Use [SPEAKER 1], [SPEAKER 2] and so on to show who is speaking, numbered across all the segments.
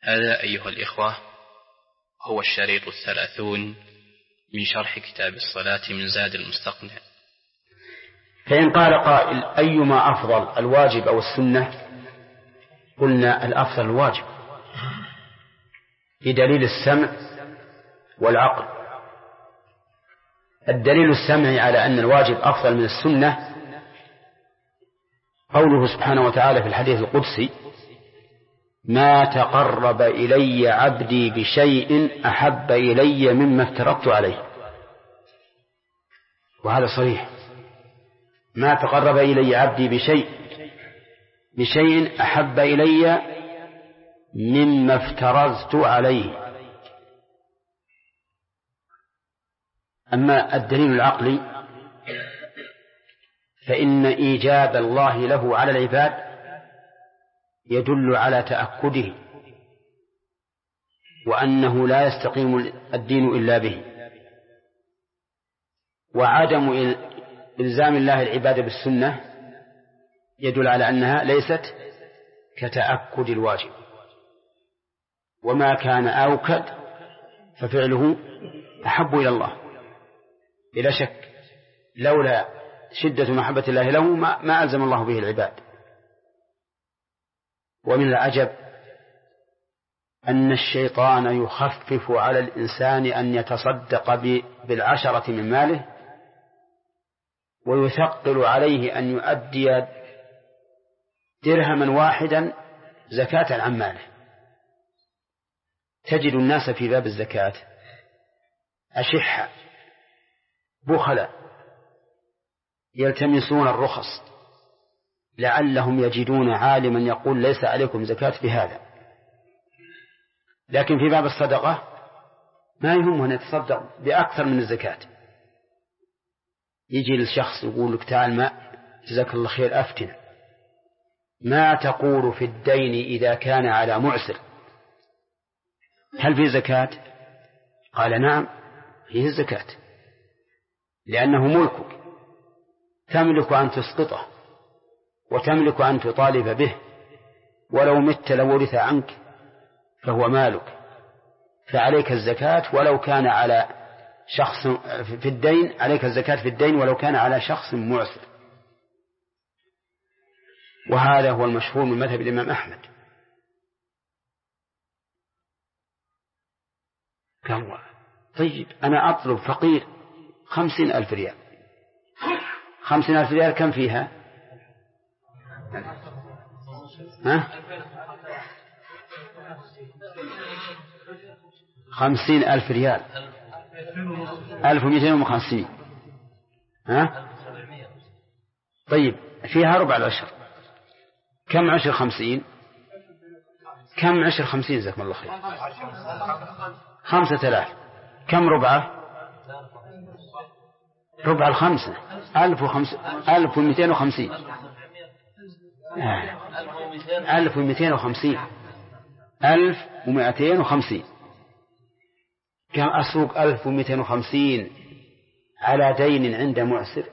[SPEAKER 1] هذا أيها الإخوة هو الشريط 30 من شرح كتاب الصلاة من زاد المستقنع.
[SPEAKER 2] فإن قال قائل أيما أفضل الواجب أو السنة؟ قلنا الأفضل الواجب بدليل السمع والعقل. الدليل السمعي على أن الواجب أفضل من السنة قوله سبحانه وتعالى في الحديث القدسي: ما تقرب إلي عبدي بشيء أحب إلي مما افترضت عليه. وهذا صريح، ما تقرب إلي عبدي بشيء أحب إلي مما افترضت عليه. أما الدليل العقلي فإن إيجاب الله له على العباد يدل على تأكده وأنه لا يستقيم الدين إلا به، وعدم إلزام الله العباد بالسنة يدل على أنها ليست كتأكد الواجب، وما كان أوكد ففعله أحب إلى الله بلا شك. لولا شدة محبة الله له ما ألزم الله به العباد. ومن العجب أن الشيطان يخفف على الإنسان أن يتصدق بالعشرة من ماله، ويثقل عليه أن يؤدي درهما واحدا زكاة عن ماله. تجد الناس في باب الزكاة أشحة بخلا يلتمسون الرخص لعلهم يجدون عالما يقول ليس عليكم زكاة بهذا، لكن في باب الصدقة ما يهمه أن يتصدق بأكثر من الزكاة. يجي للشخص يقول لك تعال ما جزاك الله خير أفتنا، ما تقول في الدين إذا كان على معسر، هل فيه زكاة؟ قال نعم فيه الزكاة، لأنه ملكك، تملك أن تسقطه وتملك أن تطالب به، ولو مت لورث عنك فهو مالك، فعليك الزكاة ولو كان على شخص في الدين، عليك الزكاة في الدين ولو كان على شخص معسر. وهذا هو المشهور من مذهب الإمام أحمد. كم؟ طيب أنا أطلب فقير 50,000 ريال، 50,000 ريال كم فيها؟ 50,000 ريال 1250. طيب فيها ربع العشر، كم عشر 50؟ كم عشر 50 جزاكم الله خير؟ 5,000. كم ربعه؟ ربع الخمسة 1250. 1250 كم أسوق 1250 على دين عند معسر؟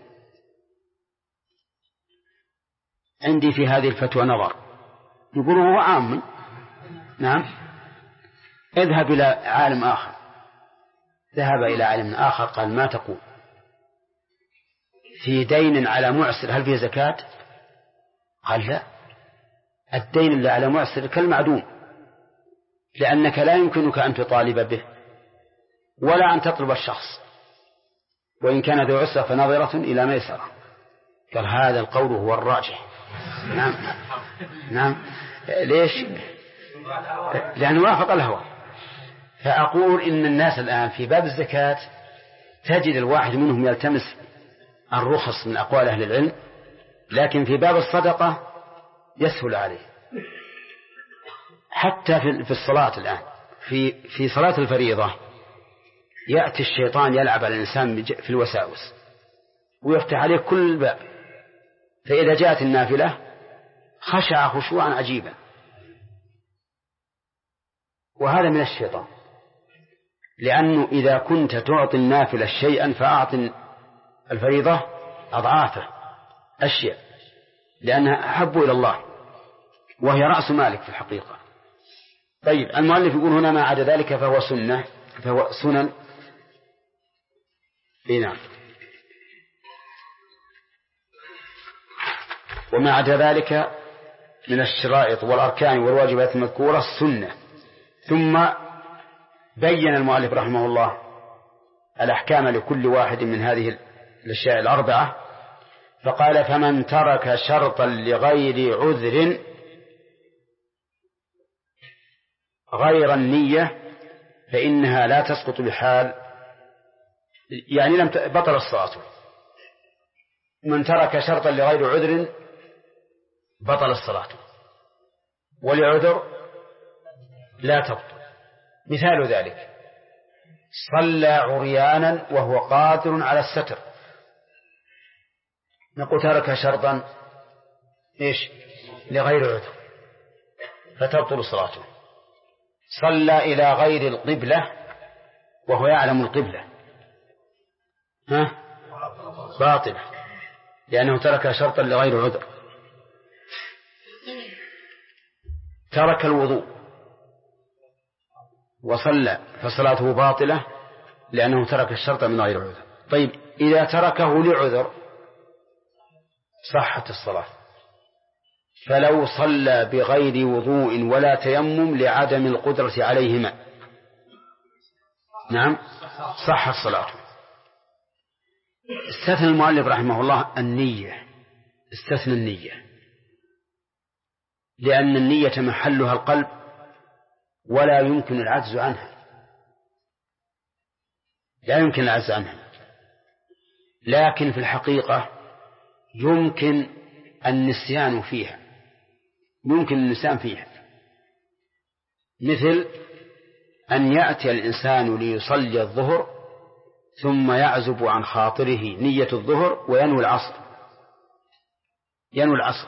[SPEAKER 2] عندي في هذه الفتوى نظر، يقول هو عام. نعم، اذهب إلى عالم آخر. ذهب إلى عالم آخر قال ما تقول في دين على معسر هل فيه زكاة؟ قال لا، الدين اللي على معسر كالمعدوم، لأنك لا يمكنك أن تطالب به ولا أن تطلب الشخص، وإن كان ذو عسرة فنظرة إلى ميسرة. قال هذا القول هو الراجح. نعم. ليش؟ لأنه وافق الهوى. فأقول إن الناس الآن في باب الزكاة تجد الواحد منهم يلتمس الرخص من أقوال أهل العلم، لكن في باب الصدقة يسهل عليه. حتى في الصلاة الآن في صلاة الفريضة يأتي الشيطان يلعب على الإنسان في الوساوس ويفتح عليه كل باب، فإذا جاءت النافلة خشع خشوعا عجيبا، وهذا من الشيطان. لأنه إذا كنت تعطي النافلة شيئا فأعطي الفريضة أضعافه أشياء، لأنها أحب إلى الله وهي رأس مالك في الحقيقة. طيب المؤلف يقول هنا ما عدا ذلك فهو سنة، فهو سنن. نعم. وما عدا ذلك من الشرائط والأركان والواجبات المذكورة السنة. ثم بين المؤلف رحمه الله الأحكام لكل واحد من هذه الأشياء الأربعة، فقال فمن ترك شرطا لغير عذر غير النية فإنها لا تسقط بحال، يعني لم بطل الصلاة. من ترك شرطا لغير عذر بطل الصلاة، ولعذر لا تبطل. مثال ذلك صلى عريانا وهو قادر على الستر، نقول ترك شرطا إيش لغير عذر فتبطل صلاته. صلى إلى غير القبلة وهو يعلم القبلة باطلة لأنه ترك شرطا لغير عذر. ترك الوضوء وصلى فصلاته باطلة لأنه ترك الشرط من غير عذر. طيب إذا تركه لعذر صحت الصلاة. فلو صلى بغير وضوء ولا تيمم لعدم القدرة عليهما نعم صحت صلاته. استثنى المؤلف رحمه الله النية، استثنى النية لأن النية محلها القلب ولا يمكن العجز عنها، لا يمكن العجز عنها. لكن في الحقيقة يمكن النسيان فيها، ممكن النسيان فيها، مثل أن يأتي الإنسان ليصلي الظهر ثم يعزب عن خاطره نية الظهر وينوي العصر، ينوي العصر،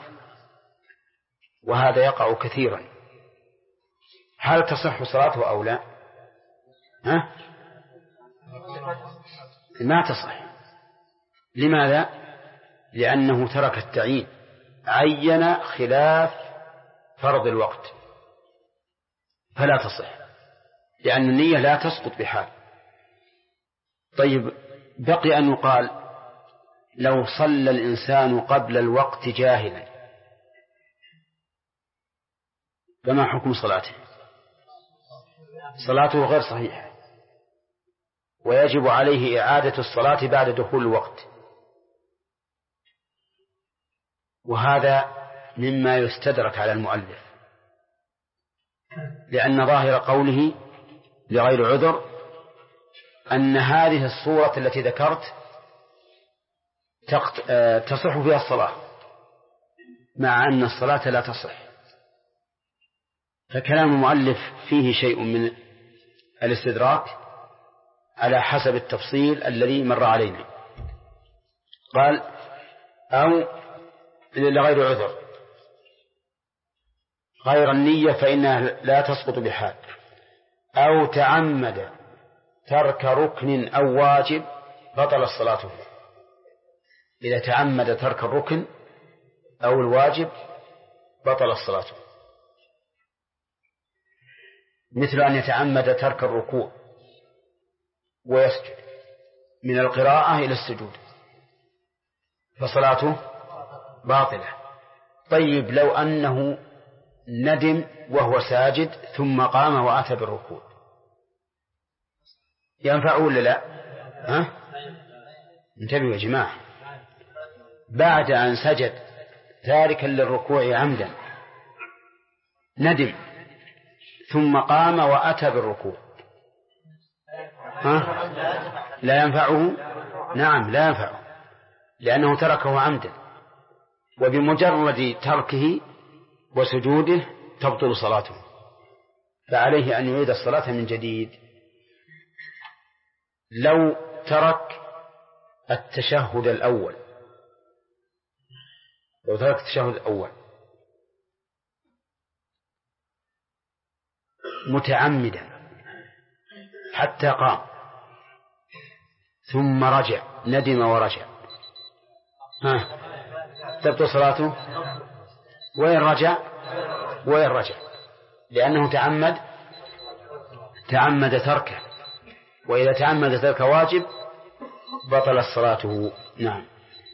[SPEAKER 2] وهذا يقع كثيرا. هل تصح صلاته أو لا؟ ما تصح. لماذا؟ لأنه ترك التعيين، عين خلاف فرض الوقت فلا تصح، لأن النية لا تسقط بحال. طيب بقي أن يقال لو صلى الإنسان قبل الوقت جاهلا فما حكم صلاته؟ صلاته غير صحيحة ويجب عليه إعادة الصلاة بعد دخول الوقت. وهذا مما يستدرك على المؤلف، لأن ظاهر قوله لغير عذر أن هذه الصورة التي ذكرت تصح فيها الصلاة مع أن الصلاة لا تصح. فكلام المؤلف فيه شيء من الاستدراك على حسب التفصيل الذي مر علينا. قال أو لغير عذر غير النية فإنها لا تسقط بحال، أو تعمد ترك ركن أو واجب بطل الصلاة. إذا تعمد ترك الركن أو الواجب بطل الصلاة، مثل أن يتعمد ترك الركوع ويسجد من القراءة إلى السجود فصلاته باطلة. طيب لو أنه ندم وهو ساجد ثم قام وأتى بالركوع ينفع ولا لا؟ انتبهوا يا جماعة، بعد أن سجد تاركا للركوع عمدا ندم ثم قام وأتى بالركوع لا ينفعه؟ نعم لا ينفعه، لأنه تركه عمدا، وبمجرد تركه وسجوده تبطل صلاته، فعليه أن يعيد الصلاة من جديد. لو ترك التشهد الأول، لو ترك التشهد الأول متعمدا حتى قام ثم رجع، ندم ورجع، تبطل صلاته. وين رجع؟ لأنه تعمد تركه، وإذا تعمد ترك واجب بطلت صلاته. نعم.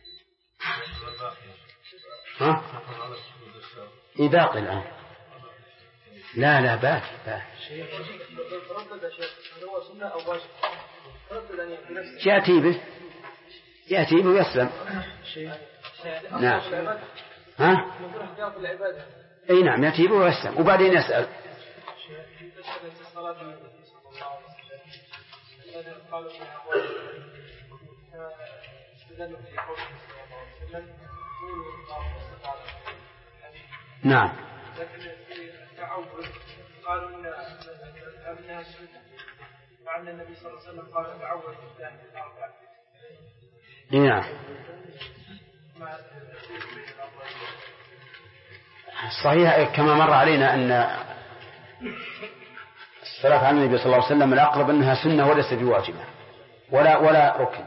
[SPEAKER 2] ها؟ باقي الآن. لا باقي. يأتي به ويسلم. نعم. ها؟ أي نعم، يأتي به ويسلم وبعدين يسأل. نعم. قالوا أنها سنة، مع أن النبي صلى الله عليه وسلم قال تعوذ بالله من الأربع. نعم. صحيح كما مر علينا أن الصلاة على النبي صلى الله عليه وسلم الأقرب أنها سنة وليست بواجبة ولا ركن.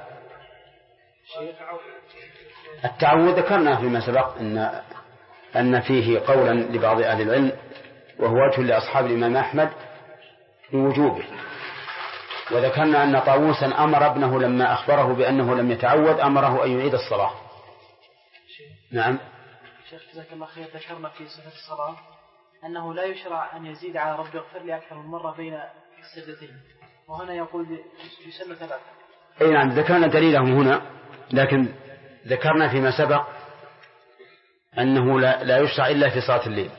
[SPEAKER 2] التعوذ ذكرنا فيما سبق أن فيه قولا لبعض أهل العلم، وهو وجه لأصحاب الإمام أحمد بوجوبه. وذكرنا أن طاووسا أمر ابنه لما أخبره بأنه لم يتعود أمره أن يعيد الصلاة. نعم.
[SPEAKER 3] شيخ جزاك الله خير، ذكرنا في صفة الصلاة أنه لا يشرع أن يزيد على رب اغفر لي أكثر من مرة بين السجدتين، وهنا يقول يسمى ثلاثة.
[SPEAKER 2] أي نعم، ذكرنا دليلهم هنا، لكن ذكرنا فيما سبق أنه لا يشرع إلا في صلاة الليل.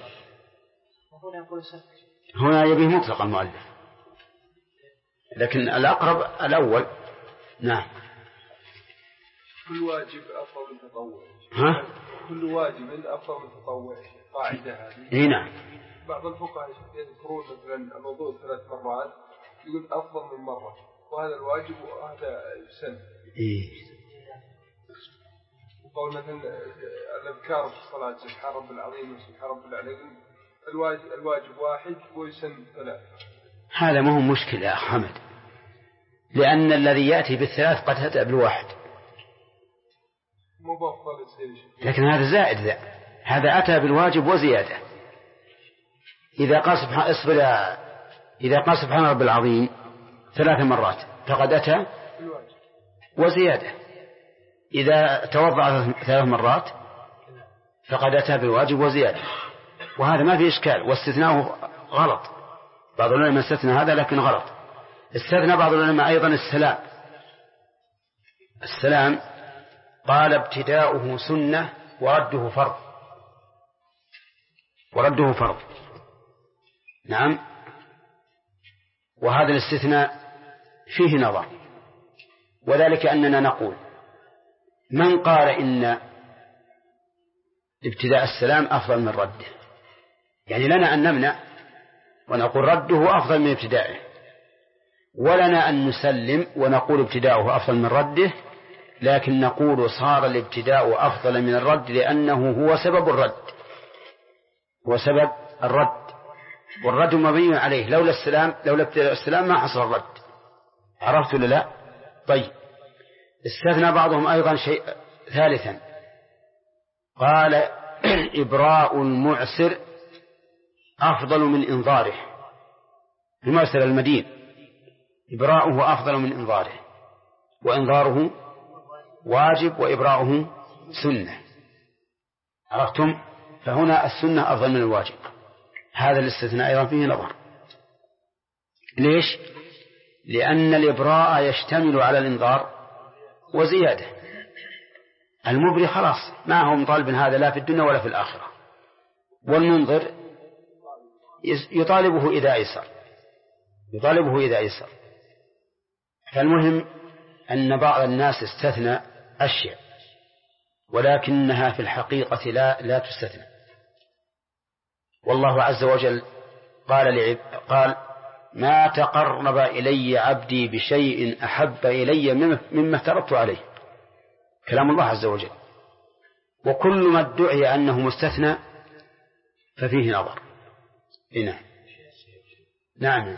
[SPEAKER 2] هنا يبيه مطلق المؤلف، لكن الأقرب الأول. نعم.
[SPEAKER 4] كل واجب أفضل من التطوع.
[SPEAKER 2] ها؟
[SPEAKER 4] كل واجب أفضل من التطوع، قاعدة هذه.
[SPEAKER 2] إيه نعم.
[SPEAKER 4] بعض الفقهاء يذكرون مثلا الوضوء 3 مرات، يقول أفضل من مرة، وهذا الواجب وهذا يسن.
[SPEAKER 2] إيه.
[SPEAKER 4] وقول مثلا الأذكار في الصلاة سبحان رب العظيم وسبحان رب العظيم، الواجب واحد ويسن 3.
[SPEAKER 2] هذا ما هو مشكلة يا حمد، لأن الذي يأتي بالثلاث قد أتى بالواحد، لكن هذا زائد. هذا أتى بالواجب وزيادة. إذا قال سبحان رب العظيم 3 مرات فقد أتى وزيادة. إذا توضع 3 مرات فقد أتى بالواجب وزيادة، وهذا ما في إشكال. واستثناءه غلط، بعض العلماء استثنى هذا لكن غلط. استثنى بعض العلماء أيضا السلام قال ابتداؤه سنة ورده فرض. نعم. وهذا الاستثناء فيه نظر، وذلك أننا نقول من قال إن ابتداء السلام أفضل من رده، يعني لنا أن نمنع ونقول رده أفضل من ابتدائه، ولنا أن نسلم ونقول ابتداؤه أفضل من رده، لكن نقول صار الابتداء أفضل من الرد لأنه هو سبب الرد، والرد مبني عليه. لولا ابتداء السلام ما حصل الرد. عرفت ولا لا؟ طيب. استثنى بعضهم أيضا شيء ثالثا، قال إبراء المعسر أفضل من إنظاره. المعسر المدين إبراؤه أفضل من إنظاره، وإنظاره واجب وإبراؤه سنة. عرفتم؟ فهنا السنة أفضل من الواجب. هذا الاستثناء أيضا فيه نظر. ليش؟ لأن الإبراء يشتمل على الإنظار وزيادة. المبري خلاص ما هو مطالب هذا لا في الدنيا ولا في الآخرة، والمنظر يطالبه إذا أيسر. فالمهم أن بعض الناس استثنى أشياء ولكنها في الحقيقة لا تستثنى. والله عز وجل قال ما تقرب إلي عبدي بشيء أحب إلي مما افترضت عليه. كلام الله عز وجل. وكل ما ادعي أنه مستثنى ففيه نظر. هنا نعم.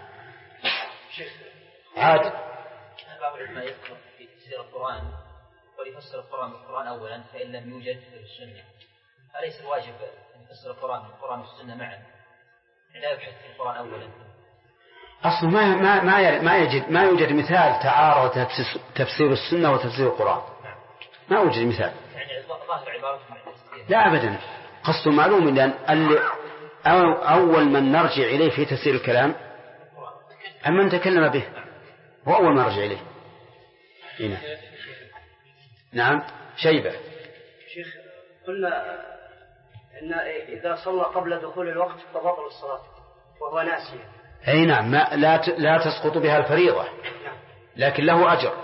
[SPEAKER 2] عاد
[SPEAKER 5] بعض العلماء يذكر في تفسير القرآن وليفسر القرآن بالقرآن أولا فإن لم يوجد في السنة، أليس الواجب أن يفسر القرآن والسنة معا لا يبحث في القرآن أولا.
[SPEAKER 2] أصلا ما يوجد مثال تعارض تفسير السنة وتفسير القرآن، ما يوجد مثال.
[SPEAKER 5] يعني ظاهر عبارة
[SPEAKER 2] لا أبدا، قصد معلوم أن أول من نرجع إليه في تفسير الكلام من تكلم به، هو أول ما نرجع إليه. هنا. نعم شيبة.
[SPEAKER 6] شيخ قلنا إن إذا صلى قبل دخول الوقت فبطل الصلاة وهو ناسي.
[SPEAKER 2] أي نعم، لا تسقط بها الفريضة، لكن له أجر،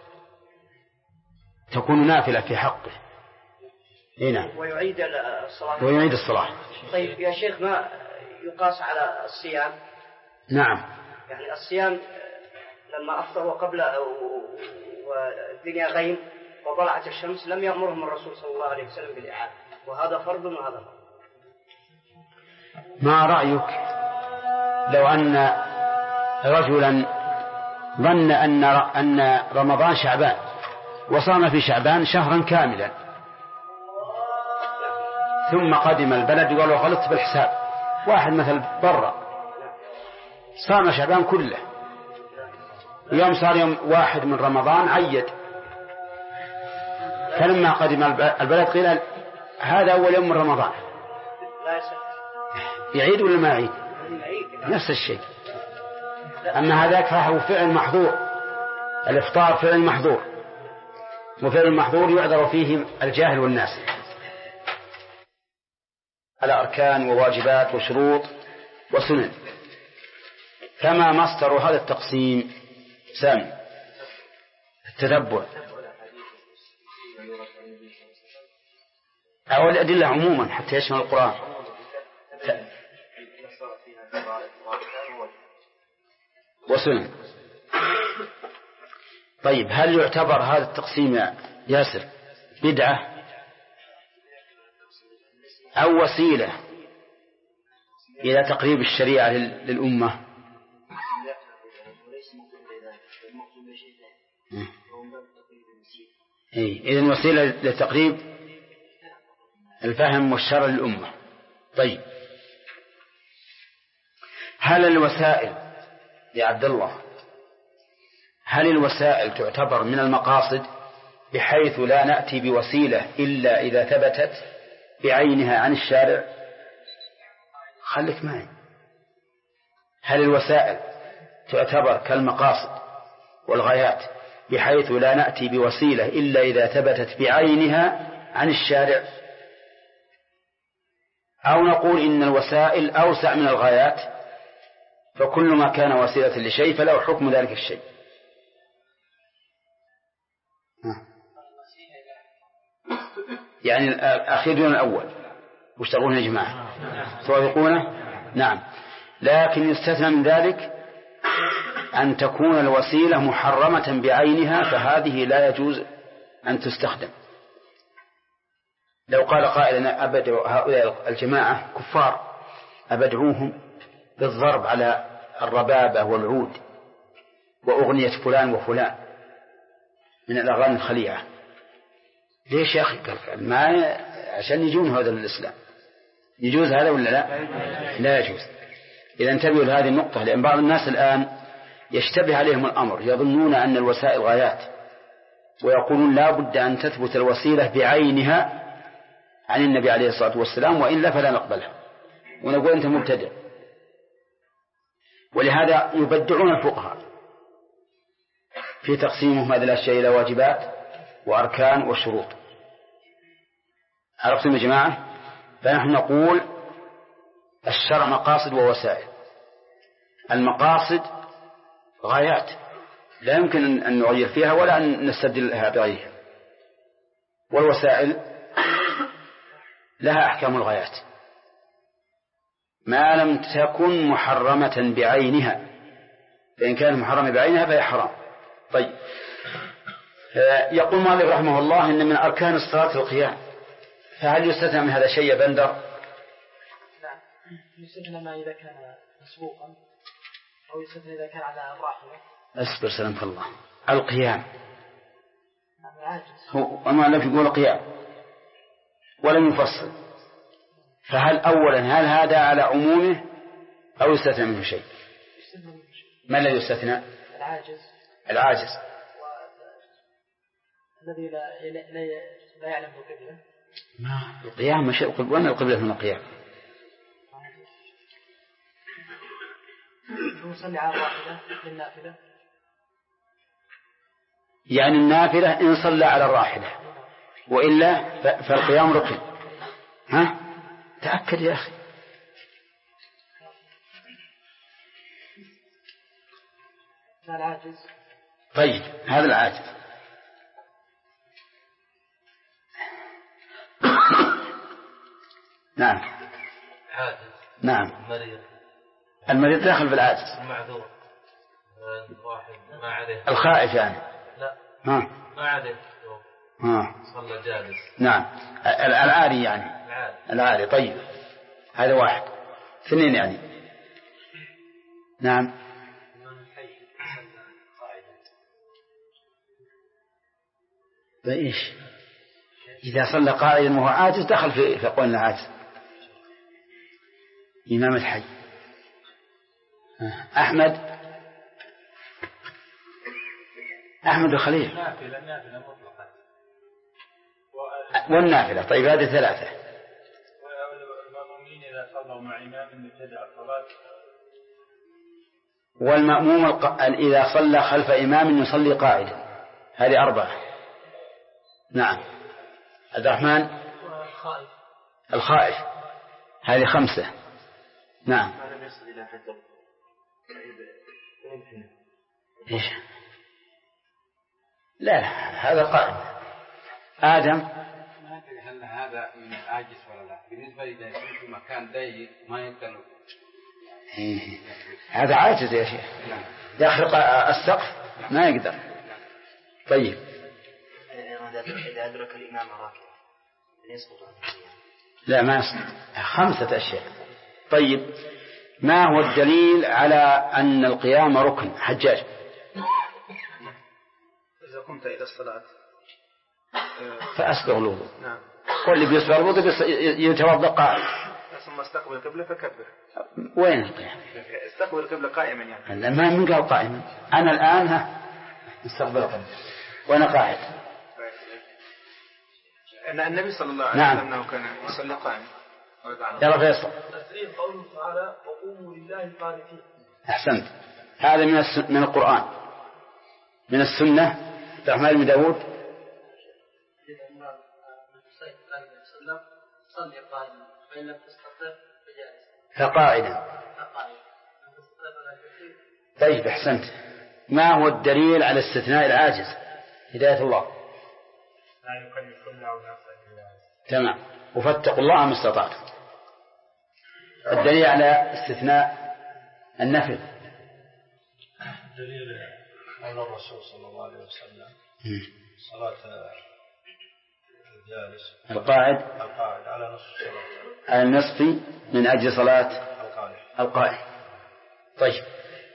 [SPEAKER 2] تكون نافلة في حقه. أي نعم.
[SPEAKER 6] ويعيد الصلاة.
[SPEAKER 2] ويعيد الصلاة.
[SPEAKER 6] طيب يا شيخ، ما يقاس على الصيام؟
[SPEAKER 2] نعم.
[SPEAKER 6] يعني الصيام لما أفطروا قبل والدنيا غيم وطلعت الشمس لم يأمرهم الرسول صلى الله عليه وسلم بالإعادة، وهذا فرض وهذا فرض.
[SPEAKER 2] ما رأيك لو أن رجلا ظن أن رمضان شعبان وصام في شعبان شهرا كاملا، ثم قدم البلد وقال غلطت بالحساب، واحد مثل برا صام شعبان كله، يوم صار يوم 1 من رمضان عيد، فلما قدم البلد قيل هذا أول يوم من رمضان، يعيد ولا ما يعيد؟ نفس الشيء. أما هذاك فهو فعل محظور، الإفطار فعل محظور، وفعل المحظور يعذر فيه الجاهل والناس على أركان وواجبات وشروط وسنن. كما مصدر هذا التقسيم سامي التتبع أو الأدلة عموما حتى يشمل القرآن. وسنن. طيب هل يعتبر هذا التقسيم يا ياسر بدعة أو وسيلة إلى تقريب الشريعة للأمة؟ إذن وسيلة لتقريب الفهم والشرع للأمة. طيب هل الوسائل يا عبد الله، هل الوسائل تعتبر من المقاصد بحيث لا نأتي بوسيلة إلا إذا ثبتت بعينها عن الشارع؟ خليك معي. هل الوسائل تعتبر كالمقاصد والغايات بحيث لا نأتي بوسيلة إلا إذا ثبتت بعينها عن الشارع، أو نقول إن الوسائل أوسع من الغايات، فكل ما كان وسيلة لشيء فله حكم ذلك الشيء؟ يعني الأخير دون الأول، وش تقولون يا جماعة؟ توافقونه؟ نعم. لكن يستثنى من ذلك أن تكون الوسيلة محرمة بعينها، فهذه لا يجوز أن تستخدم. لو قال قائل أبدع هؤلاء الجماعة كفار، أبدعوهم بالضرب على الربابة والعود وأغنية فلان وفلان من الأغاني الخليعة، ليش يا أخي؟ ما عشان يجون هذا الإسلام يجوز هذا ولا لا؟ لا يجوز. إذا انتبهوا لهذه النقطة، لأن بعض الناس الآن يشتبه عليهم الأمر، يظنون أن الوسائل غايات، ويقولون لا بد أن تثبت الوسيلة بعينها عن النبي عليه الصلاة والسلام، وإلا فلا نقبلها، ونقول أنت مبتدع. ولهذا يبدعون الفقهاء في تقسيمهم هذه الأشياء إلى واجبات وأركان وشروط. عرفتم يا جماعة؟ فنحن نقول الشرع مقاصد ووسائل. المقاصد غايات لا يمكن أن نغير فيها ولا أن نستبدلها بغيرها، والوسائل لها أحكام الغايات ما لم تكن محرمة بعينها، فإن كانت محرمة بعينها فهي حرام. طيب يقول مالك رحمه الله إن من أركان الصلاة القيام، فهل يستثنى من هذا شيء يا بندر؟
[SPEAKER 3] نعم يستثنى ما إذا كان مسبوقا، أو يستثنى إذا كان على الراحلة.
[SPEAKER 2] أصبر سلامك الله. القيام
[SPEAKER 3] عاجز،
[SPEAKER 2] هو ما لم يقول قيام ولم يفصل، فهل أولا هل هذا على عمومه أو يستثنى منه شيء؟ ما الذي يستثنى؟ العاجز
[SPEAKER 3] الذي لا يعلم القبلة.
[SPEAKER 2] ما القيام شيء، وين القبلة من القيام؟
[SPEAKER 3] نصلي على الراحلة للنافلة،
[SPEAKER 2] يعني النافلة إن صلى على الراحلة، وإلا فالقيام ركن. ها تأكد يا أخي.
[SPEAKER 3] العاجز.
[SPEAKER 2] طيب هذا العاجز. نعم
[SPEAKER 7] عاجز.
[SPEAKER 2] نعم
[SPEAKER 7] مريض.
[SPEAKER 2] المريض داخل في العاجز.
[SPEAKER 7] معذور. واحد ما عليه.
[SPEAKER 2] الخائف يعني.
[SPEAKER 7] لا.
[SPEAKER 2] ها.
[SPEAKER 7] ما عليه.
[SPEAKER 2] ها.
[SPEAKER 7] صلى جالس.
[SPEAKER 2] نعم العاري يعني. العاري. طيب هذا واحد. اثنين يعني. نعم. فإيش إذا صلى قائلا وهو عاجز دخل في قولنا عاجز. إمام الحي. أحمد الخليل.
[SPEAKER 7] نافلة مطلقة.
[SPEAKER 2] والنافلة. طيب هذه ثلاثة.
[SPEAKER 7] والمأمومين إذا صلوا مع إمام ابتدأ الصلاة.
[SPEAKER 2] والمأموم إذا صلى خلف إمام يصلي قاعدا. هذه أربعة. نعم. عبد الرحمن. الخائف. هذه خمسة. نعم. إيش؟ لا هذا قائم. آدم.
[SPEAKER 8] ما أدري هل هذا من العاجز ولا لا. بالنسبة إذا كنت في مكان ضيق ما يقدر.
[SPEAKER 2] هذا عاجز يا شيخ. داخل السقف ما يقدر. طيب.
[SPEAKER 6] إذا أدرك الإمام راكعا يسقط عنه القيام.
[SPEAKER 2] لا ما يسقط. خمسة أشياء. طيب ما هو الدليل على أن القيام ركن؟ حجاج.
[SPEAKER 9] إذا قمت إلى الصلاة
[SPEAKER 2] فأسبغ الوضوء.
[SPEAKER 9] نعم.
[SPEAKER 2] واللي بيسبغ الوضوء يتوضأ قائم.
[SPEAKER 9] ثم استقبل القبلة فكبر.
[SPEAKER 2] وين القيام؟
[SPEAKER 9] استقبل القبلة قائما يعني.
[SPEAKER 2] لا ما من قال قائما. أنا الآن استقبل القبلة وأنا قاعد.
[SPEAKER 9] أن النبي صلى الله عليه وسلم أنه كان يصلي قائما.
[SPEAKER 2] يا فيصل.
[SPEAKER 4] تسليم قوله تعالى وقوموا لله قانتين.
[SPEAKER 2] أحسنت. هذا من القرآن. من السنة. الرحمن بن داود.
[SPEAKER 3] صلي قائما فإن لم تستطع فجالس.
[SPEAKER 2] فقاعدا. طيب أحسنت. ما هو الدليل على استثناء العاجز؟ هداية الله.
[SPEAKER 7] لا يكلف الله نفسا إلا وسعها.
[SPEAKER 2] تمام. وفاتقوا الله ما استطعتم. الدليل على استثناء النفل.
[SPEAKER 7] دليل قول الرسول صلى الله عليه وسلم صلاة الجالس
[SPEAKER 2] القاعد
[SPEAKER 7] على نصف الصلاة.
[SPEAKER 2] على النصف من أجل صلاة القائم. طيب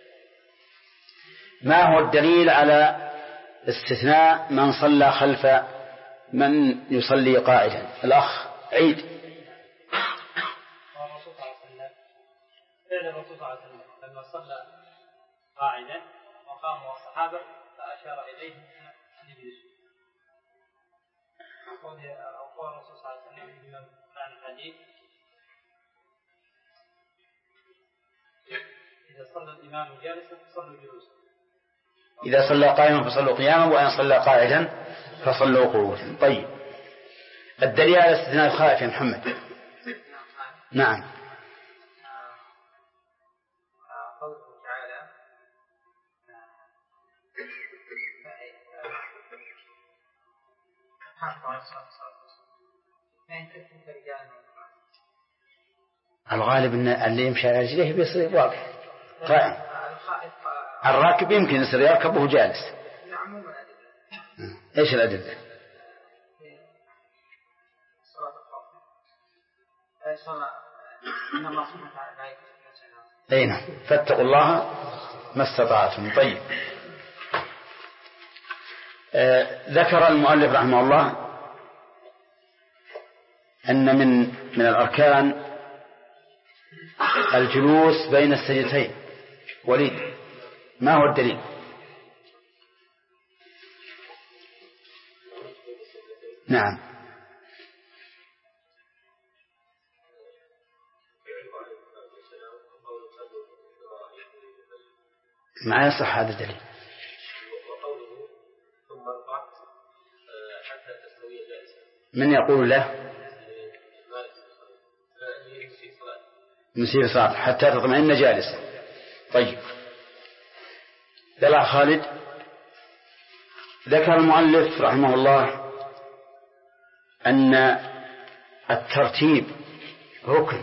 [SPEAKER 2] ما هو الدليل على استثناء من صلى خلف من يصلي قاعدا؟ الأخ عيد.
[SPEAKER 3] الرسول صلى الله عليه وسلم فعل الرسول صلى الله عليه وسلم لما صلى قاعدا وقاموا الصحابة فأشار إليه أن يجلسوا. وقال الرسول صلى الله عليه وسلم بما معنى الحديث إذا صلى الإمام جالسا فصلوا جلوسا.
[SPEAKER 2] إذا صلى قائما فصلوا قياما وإن صلى قاعدا فصلوا قعودا. طيب الدليل على استثناء الخائف يا محمد. نعم.
[SPEAKER 3] قوله تعالى
[SPEAKER 2] الغالب أن اللي يمشي على رجليه بيصير واقف قائم. الراكب يمكن يصير يركب وهو جالس. ايش الأدلة؟ اي نعم. فاتقوا الله ما استطعتم. طيب ذكر المؤلف رحمه الله أن من الأركان الجلوس بين السجدتين. وليد، ما هو الدليل؟ نعم، ما يصح هذا الدليل. من يقول له؟ مسير صلاة حتى تطمئن جالسا. طيب، يلا خالد. ذكر المؤلف رحمه الله أن الترتيب ركن.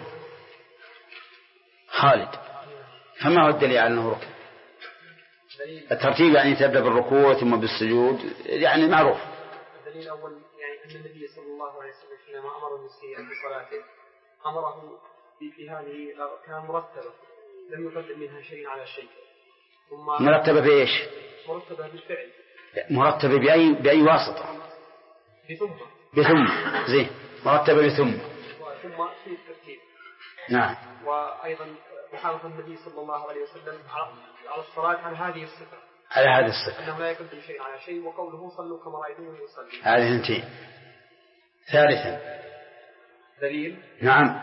[SPEAKER 2] خالد، فما هو الدليل على أنه ركن؟ الترتيب يعني تبدأ بالركوع ثم بالسجود، يعني معروف.
[SPEAKER 4] الدليل الأول يعني أن النبي صلى الله عليه وسلم حينما أمر المسيء بصلاته أمره بهذه كان مرتبة، لم يقدم منها شيء على شيء. ثم
[SPEAKER 2] مرتبة بإيش؟
[SPEAKER 4] مرتبة بالفعل.
[SPEAKER 2] مرتبة بأي واسطة؟ بثم. زين، مرتبة بثم.
[SPEAKER 4] ثم في الترتيب.
[SPEAKER 2] نعم.
[SPEAKER 4] وأيضا محافظ النبي صلى الله عليه وسلم على الصلاة على هذه الصفة.
[SPEAKER 2] على هذه الصفة.
[SPEAKER 4] أنه لا يقدم شيء على شيء، وقوله صلوا كما رأيتموني يصلي.
[SPEAKER 2] هذه اثنتين. ثالثا.
[SPEAKER 4] دليل.
[SPEAKER 2] نعم.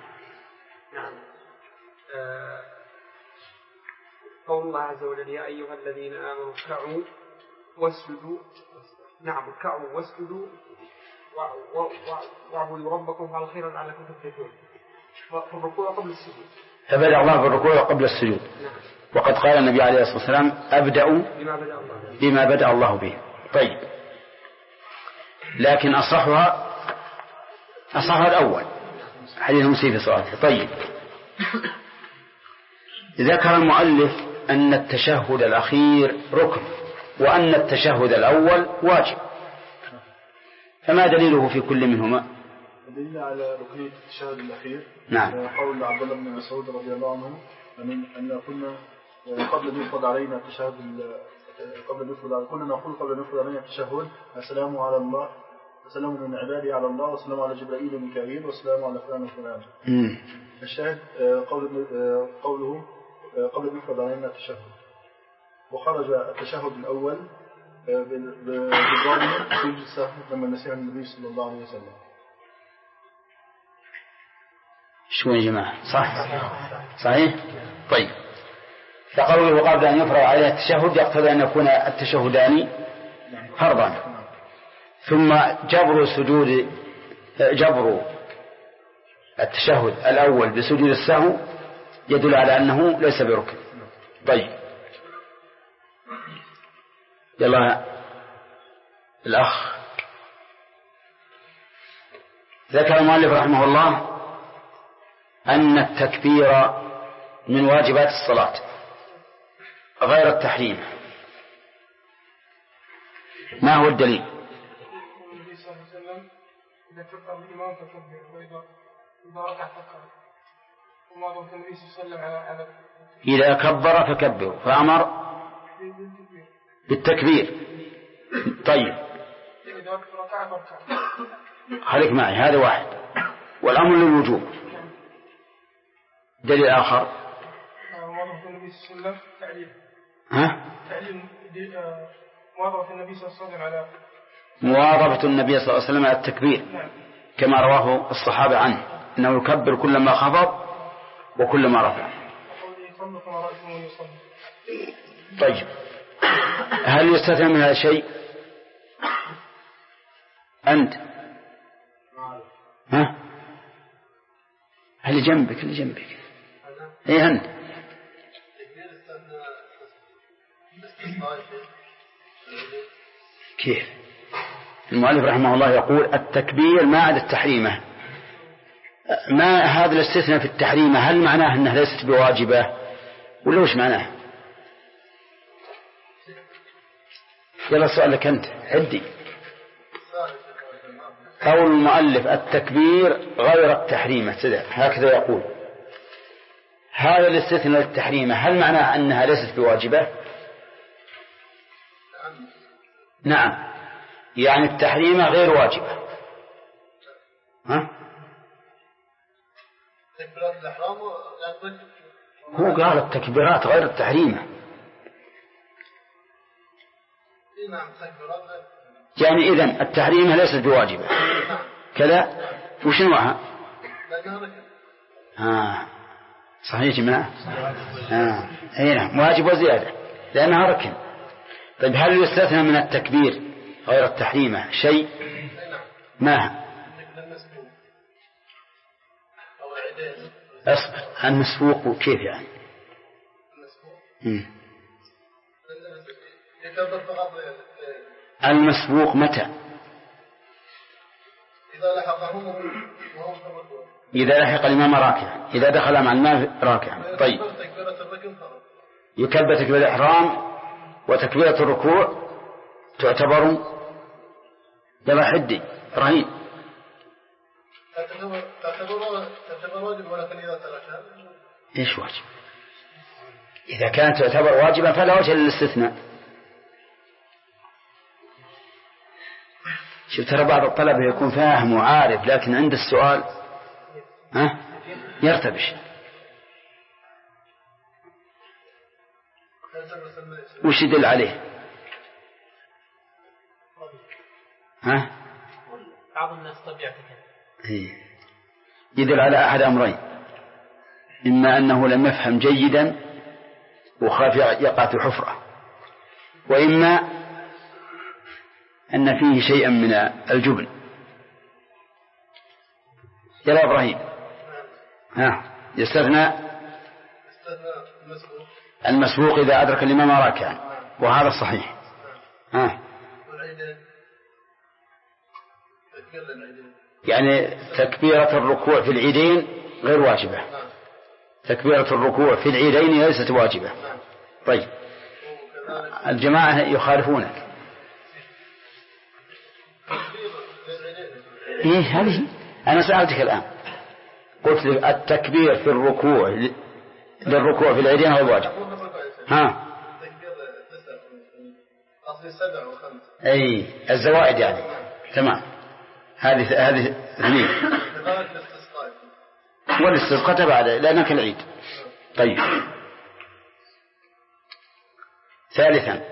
[SPEAKER 4] قول الله عز وجل يا أيها الذين آمنوا اركعوا واسجدوا. نعم، اركعوا واسجدوا واعبدوا ربكم على خيرا لعلكم تفلحون. فالركوع قبل السجود.
[SPEAKER 2] فبدأ الله بالركوع قبل السجود.
[SPEAKER 4] نعم.
[SPEAKER 2] وقد قال النبي عليه الصلاة والسلام أبدأ بما بدأ الله به. طيب، لكن أصحها الأول، حديث مسيء في صلاته. طيب، ذكر المؤلف أن التشهد الأخير ركن وأن التشهد الأول واجب، فما دليله في كل منهما؟
[SPEAKER 10] دليل على ركنية التشهد الأخير.
[SPEAKER 2] نعم.
[SPEAKER 10] قول عبد الله بن مسعود رضي الله عنه أن كنا قبل أن يفرض علينا التشهد كنا نقول قبل أن يفرض علينا التشهد السلام على الله، السلام من عبادي على الله، والسلام على جبرائيل وميكائيل، والسلام على فلان وفلان. الشاهد قوله قبل أن يفرض علينا التشهد. وخرج التشهد الأول بالضامن في السهو لما نسيها النبي صلى الله عليه وسلم.
[SPEAKER 2] شو يا جماعة؟ صحيح؟ طيب، فقوله قبل أن يفرض عليها التشهد يقتضي أن يكون التشهدان فرضا. ثم جبر التشهد الأول بسجود السهو يدل على أنه ليس بركن. طيب، يلا الأخ. ذكر المؤلف رحمه الله أن التكبير من واجبات الصلاة غير التحريم. ما هو الدليل؟
[SPEAKER 4] النبي صلى الله عليه وسلم إذا كبر الإمام فكبر، وإذا ركع فكبر. وما ضبط النبي صلى الله عليه وسلم
[SPEAKER 2] إذا كبر فكبر، فأمر بالتكبير. طيب،
[SPEAKER 4] إذا ركع فركع.
[SPEAKER 2] خليك معي، هذا واحد، والأمر للوجوب. دليل آخر.
[SPEAKER 4] وما النبي صلى الله عليه وسلم تعليم مواظبة النبي صلى الله عليه وسلم على
[SPEAKER 2] مواظبة النبي صلى الله عليه وسلم على التكبير.
[SPEAKER 4] نعم.
[SPEAKER 2] كما رواه الصحابة عنه أنه يكبر كلما خفض وكلما رفع. طيب، هل يستثنى من هذا شيء؟ أنت ها؟ اللي جنبك إيه أنت؟ كيف؟ المؤلف رحمه الله يقول التكبير ما عدا التحريمة. ما هذا الاستثناء في التحريمة؟ هل معناه أنها ليست بواجبة ولا وش معناه؟ يلا السؤال لك أنت، عدي. قول المؤلف التكبير غير التحريمة، هكذا يقول. هذا الاستثناء للتحريمة هل معناه أنها ليست بواجبة؟ نعم، يعني التحريمة غير واجبة. ها؟
[SPEAKER 10] تكبيرات الإحرام
[SPEAKER 2] هو قال التكبيرات غير التحريمة.
[SPEAKER 10] نعم تكبيرات
[SPEAKER 2] يعني إذن التحريمة ليست بواجبة كذا. وش نوعها؟ صحيح يا جماعة. أي نعم واجب وزيادة لأنها ركن. طيب هل يستثنى من التكبير غير التحريمة شيء؟ ما أصبر المسبوق كيف يعني؟ المسبوق متى؟ إذا لحق الإمام راكعا، إذا دخل مع الإمام راكعا. طيب يكبر تكبيرة الإحرام وتكبيرة الركوع تعتبر يلا حدي رهيب
[SPEAKER 10] تعتبر واجب ولكن إذا تركها
[SPEAKER 2] إيش واجب؟ إذا كانت تعتبر واجبا فلا وجه للاستثناء. شوف ترى بعض الطلبة يكون فاهم وعارف لكن عند السؤال يرتبش. وش يدل عليه؟
[SPEAKER 3] بعض الناس طبيعته
[SPEAKER 2] يدل على أحد أمرين: إما أنه لم يفهم جيدا وخاف يقع في حفرة، وإما أن فيه شيئا من الجبن. يا إبراهيم يستثنى المسبوق إذا أدرك الإمام راكعا، وهذا الصحيح. يعني تكبيرة الركوع في العيدين غير واجبة. تكبيرة الركوع في العيدين ليست واجبة. طيب الجماعة يخالفونك. هذه أنا سألتك الآن قلت لك التكبير في الركوع للركوع في العيدين غير واجب. أي الزوائد يعني. تمام. هذه اثنين. والاستسقاء تبع لأنك العيد. طيب ثالثا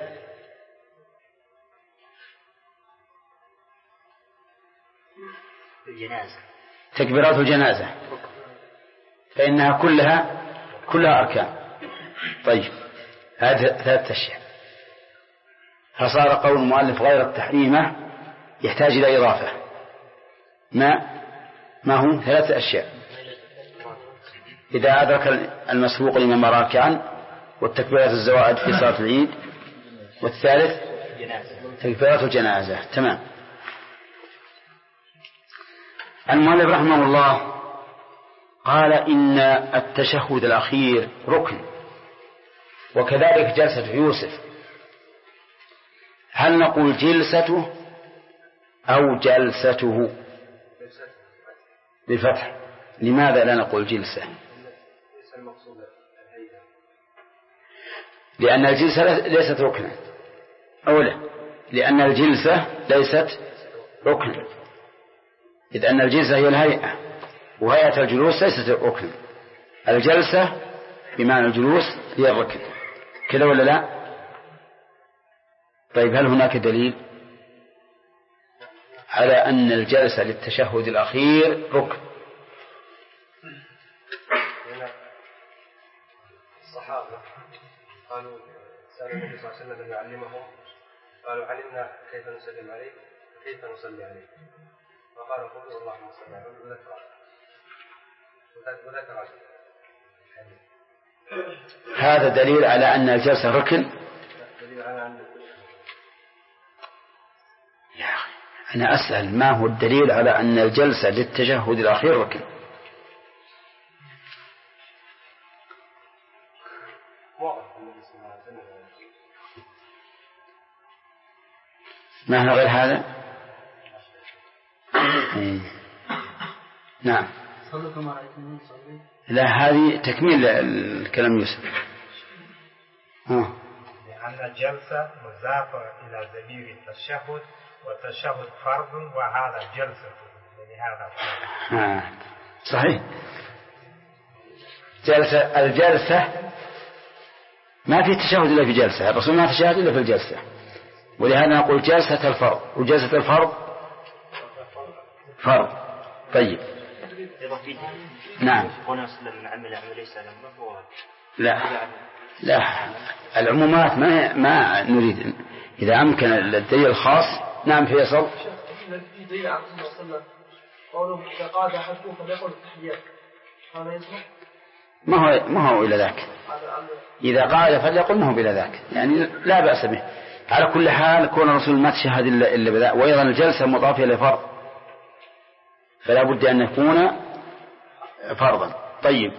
[SPEAKER 2] تكبيرات الجنازة فإنها كلها أركان. طيب هذه ثلاثة أشياء. فصار قول المؤلف غير التحريمة يحتاج إلى إضافة. ما هم ثلاثة أشياء: إذا أدرك المسبوق الإمام راكعا، والتكبيرات الزوائد في صلاة العيد، والثالث تكبيرات الجنازة. تمام. المؤلف رحمه الله قال إن التشهد الأخير ركن، وكذلك جلسة يوسف. هل نقول جلسته أو جلسته بالفتح؟ لماذا لا نقول جلسة؟ لأن الجلسة ليست ركنا. أولا لأن الجلسة ليست ركنا، إذ أن الجلسة هي الهيئة، وهيئة الجلوس ليست ركنا. الجلسة بمعنى الجلوس هي الركن. كذا ولا لا؟ طيب هل هناك دليل على أن الجلسة للتشهد الأخير ركن؟
[SPEAKER 7] الصحابة قالوا سألوا النبي صلى الله عليه وسلم أن يعلمهم، قالوا علمنا كيف نسلم عليك وكيف نصلي عليك، فقالوا قولوا اللهم صل على محمد وذكر
[SPEAKER 2] هذا دليل على أن الجلسة ركن. يا أخي أنا أسأل ما هو الدليل على أن الجلسة للتشهد الأخير ركن؟ ما هو غير هذا؟ نعم. لا هذه تكميل الكلام يوسف.
[SPEAKER 11] لأن الجلسة مضافة إلى ضمير التشهد، والتشهد فرض وهذا جلسة لهذا.
[SPEAKER 2] صحيح. الجلسة ما في تشهد إلا في جلسة، الرسول ما تشهد إلا في الجلسة، ولهذا نقول جلسة الفرض، وجلسة الفرض فرض. طيب نعم. لا العمومات ما نريد، إذا أمكن الدليل الخاص. نعم فيصل.
[SPEAKER 4] في دليل عن الرسول صلى الله عليه وسلم قوله إذا قعد أحدكم فليقل التحيات، هذا يصح؟
[SPEAKER 2] ما هو إلى ذاك، إذا قعد فليقل ما هو إلى ذاك، يعني لا بأس به. على كل حال كون الرسول ما تشهد إلا بذا، وأيضا الجلسة مضافة لفرض، فلا بد أن يكون فرضا. طيب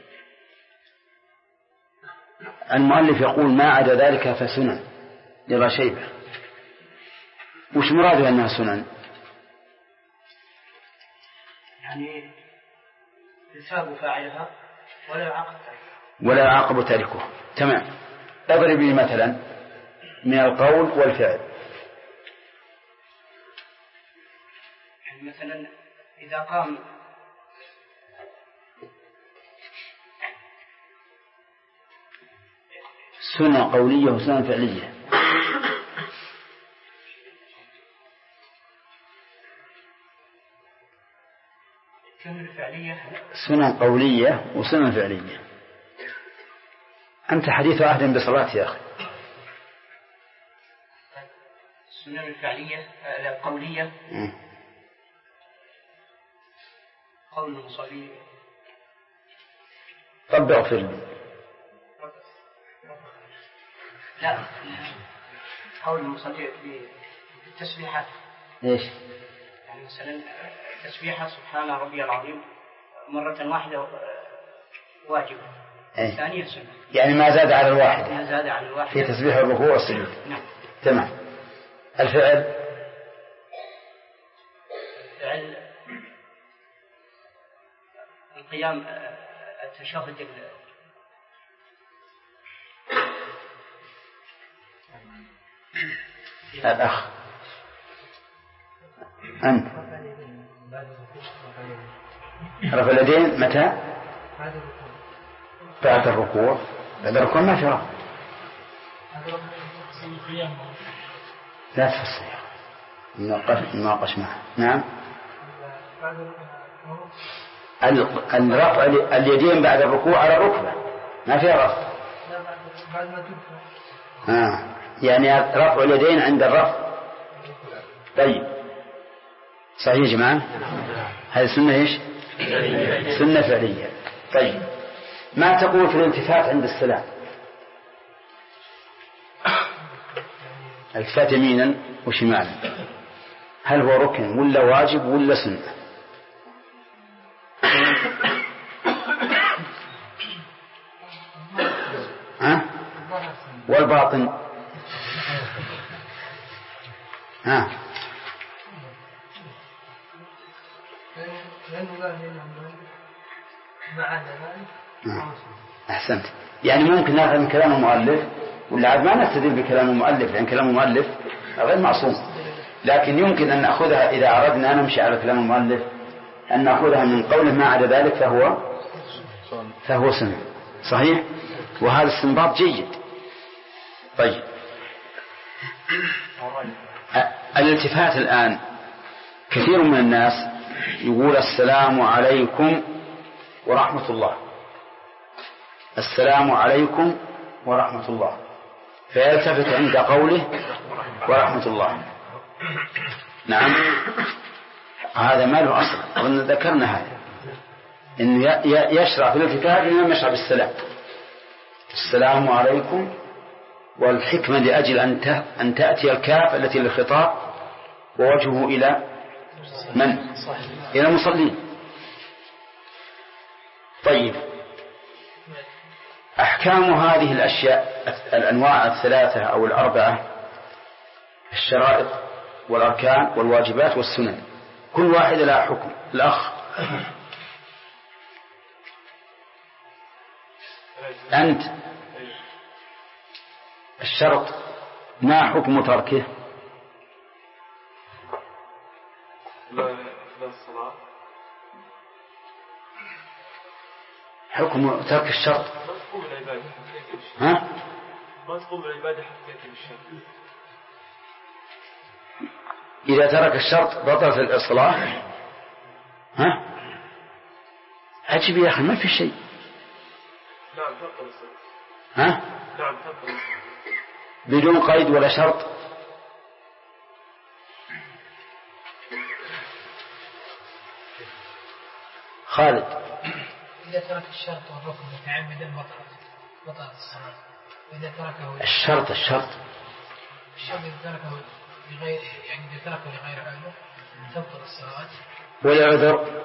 [SPEAKER 2] المؤلف يقول ما عدا ذلك فسنن يرى شيبة، وش مراده أنها سنن؟
[SPEAKER 6] يعني يثاب فاعلها
[SPEAKER 2] ولا يعاقب تاركه. تمام. اضرب لي مثلا من القول والفعل.
[SPEAKER 6] يعني مثلا إذا قام
[SPEAKER 2] سنة قولية وسنة فعلية. سنة قولية وسنة فعلية. أنت حديث عهد بصلاة يا أخي.
[SPEAKER 6] السنة الفعلية القولية قول المصلي
[SPEAKER 2] طبق في
[SPEAKER 6] لا قول المصلي بالتسبيحات.
[SPEAKER 2] ايش؟
[SPEAKER 6] يعني مثلا تسبيحة سبحان ربي العظيم مرة واحدة واجبة، ثانية سنة.
[SPEAKER 2] يعني ما زاد على الواحد،
[SPEAKER 6] ما زاد على الواحد
[SPEAKER 2] في تسبيح الركوع والسجود.
[SPEAKER 6] نعم.
[SPEAKER 2] تمام. الفعل
[SPEAKER 6] القيام التشهد
[SPEAKER 2] الأخ أنت رفع اليدين متى؟ بعد الركوع. بعد الركوع ما شرع. لا تفصل نناقش معه. نعم. الرفع اليدين بعد الركوع على الركبة ما فيها رفع. يعني رفع اليدين عند الرفع. طيب صحيح يا جماعة. هذه سنة ايش؟ سنة فعلية. طيب ما تقول في الالتفات عند السلام؟ التفات يمينا وشمالا، هل هو ركن ولا واجب ولا سنة؟ والباطن أحسنت. يعني ممكن نأخذ من كلام المؤلف، ولا عاد ما نستدل بكلام المؤلف، لأن كلام المؤلف غير معصوم، لكن يمكن أن نأخذها إذا أردنا أن نمشي على كلام المؤلف، أن نأخذها من قوله ما عدا ذلك فهو سنة. صحيح. وهذا استنباط جيد. طيب الالتفات الآن كثير من الناس يقول السلام عليكم ورحمة الله، السلام عليكم ورحمة الله، فيلتفت عند قوله ورحمة الله. نعم. هذا ما له أصل، أظن ذكرنا هذا، إنه يشرع في الالتفات إنما يشرع بالسلام، السلام عليكم، والحكمة لأجل أن تأتي الكاف التي للخطاب ووجهه إلى من؟ إلى المصلين. طيب أحكام هذه الأشياء الأنواع الثلاثة أو الأربعة، الشرائط والأركان والواجبات والسنن، كل واحد لها حكم. الأخ أنت الشرط ما حكم تركه؟ حكم ترك الشرط ها؟
[SPEAKER 12] ما تقوم العبادة حتى يتم الشرط.
[SPEAKER 2] إذا ترك الشرط بطلت الإصلاح. ها؟ عجب يا أخي ما في شيء.
[SPEAKER 12] نعم تبطل الصلاة.
[SPEAKER 2] ها؟
[SPEAKER 12] نعم تبطل
[SPEAKER 2] بدون قيد ولا شرط. خالد.
[SPEAKER 3] إذا ترك الشرط والركن متعمدا بطلت الصلاة. وإذا تركه
[SPEAKER 2] الشرط
[SPEAKER 3] الشرط إذا تركه لغير يعني إذا تركه لغير عذر تبطل الصلاة.
[SPEAKER 2] ولعذر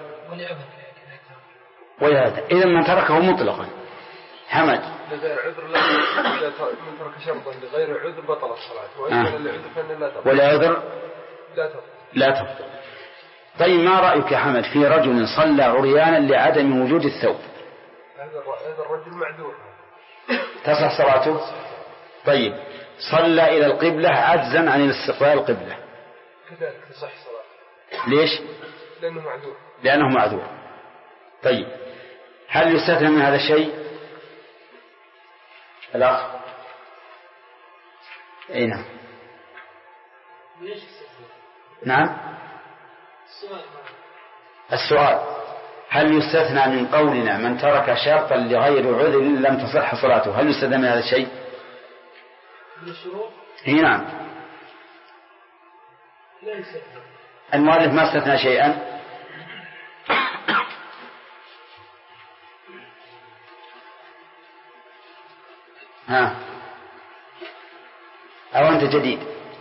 [SPEAKER 2] ولهذا إذا من تركه مطلقا. حمد.
[SPEAKER 7] لغير عذر إذا من ترك شرطا لغير عذر بطل الصلاة. وإذا لعذر فإن لا تبطل.
[SPEAKER 2] ولعذر لا تبطل. طيب ما رأيك يا حمد في رجل صلى عريانا لعدم وجود الثوب؟
[SPEAKER 7] هذا الرجل معذور.
[SPEAKER 2] تصح صلاته؟ طيب صلى إلى القبلة عجزا عن استقبال القبلة
[SPEAKER 7] كذلك تصح صلاته.
[SPEAKER 2] ليش؟ لأنه معذور. طيب هل يستثنى من هذا الشيء؟ الأخ أي نعم. نعم السؤال هل يستثنى من قولنا من ترك شرطا لغير عذر لم تصح صلاته، هل يستثنى من هذا الشيء؟ اي نعم. المؤلف ما استثنى شيئا. ها أو أنت جديد؟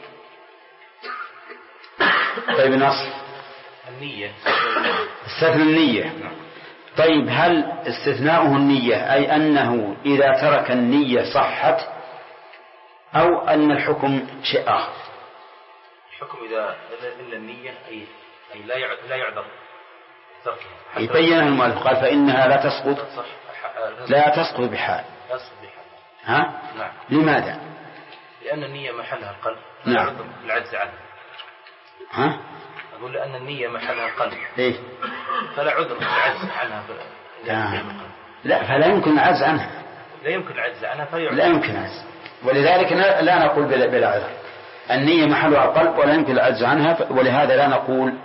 [SPEAKER 2] طيب نص
[SPEAKER 1] النية.
[SPEAKER 2] استثنى النية. طيب هل استثناؤه النية أي أنه إذا ترك النية صحت أو أن الحكم شيء آخر؟
[SPEAKER 1] الحكم إذا إلا النية أي لا يعذر تركها.
[SPEAKER 2] يبينها المؤلف قال فإنها لا تسقط بحال. ها؟
[SPEAKER 1] نعم.
[SPEAKER 2] لماذا؟
[SPEAKER 1] لأن النية محلها القلب.
[SPEAKER 2] نعم.
[SPEAKER 1] عذر العجز عنها.
[SPEAKER 2] ها؟
[SPEAKER 1] أقول لأن النية محلها القلب.
[SPEAKER 2] إيه؟
[SPEAKER 1] فلا عذر العجز عنها.
[SPEAKER 2] لا فلا يمكن العجز عنها.
[SPEAKER 1] لا يمكن العجز عنها
[SPEAKER 2] لا يمكن العجز. ولذلك لا نقول بلا عذر. النية محلها القلب ولا يمكن العجز عنها، ولهذا لا نقول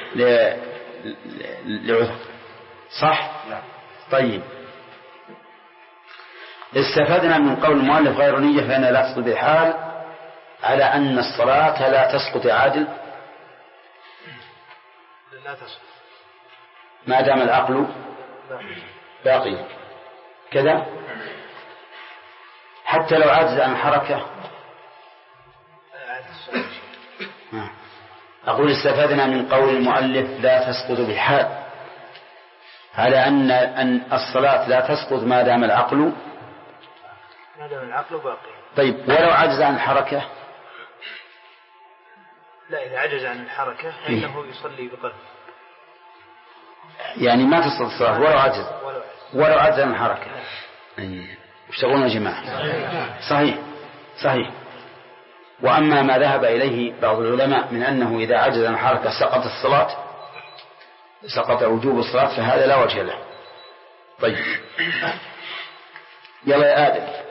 [SPEAKER 2] لعذر. صح؟
[SPEAKER 1] نعم.
[SPEAKER 2] طيب استفدنا من قول المؤلف غير نية فإنها لا تسقط بحال على أن الصلاة لا تسقط عادل.
[SPEAKER 12] لا تسقط
[SPEAKER 2] ما دام العقل باقي كذا حتى لو عجز عن حركة. أقول استفدنا من قول المؤلف لا تسقط بحال على أن الصلاة لا تسقط ما دام العقل
[SPEAKER 12] باقي.
[SPEAKER 2] طيب ولو عجز عن الحركة؟
[SPEAKER 12] لا إذا عجز عن الحركة فإنه يصلي بقلبه.
[SPEAKER 2] يعني ما تسقط الصلاة ولو عجز عن الحركة. وش تقولون يا جماعة؟ صحيح. وأما ما ذهب إليه بعض العلماء من أنه إذا عجز عن الحركة سقط وجوب الصلاة فهذا لا وجه له. طيب يلا يا آدم،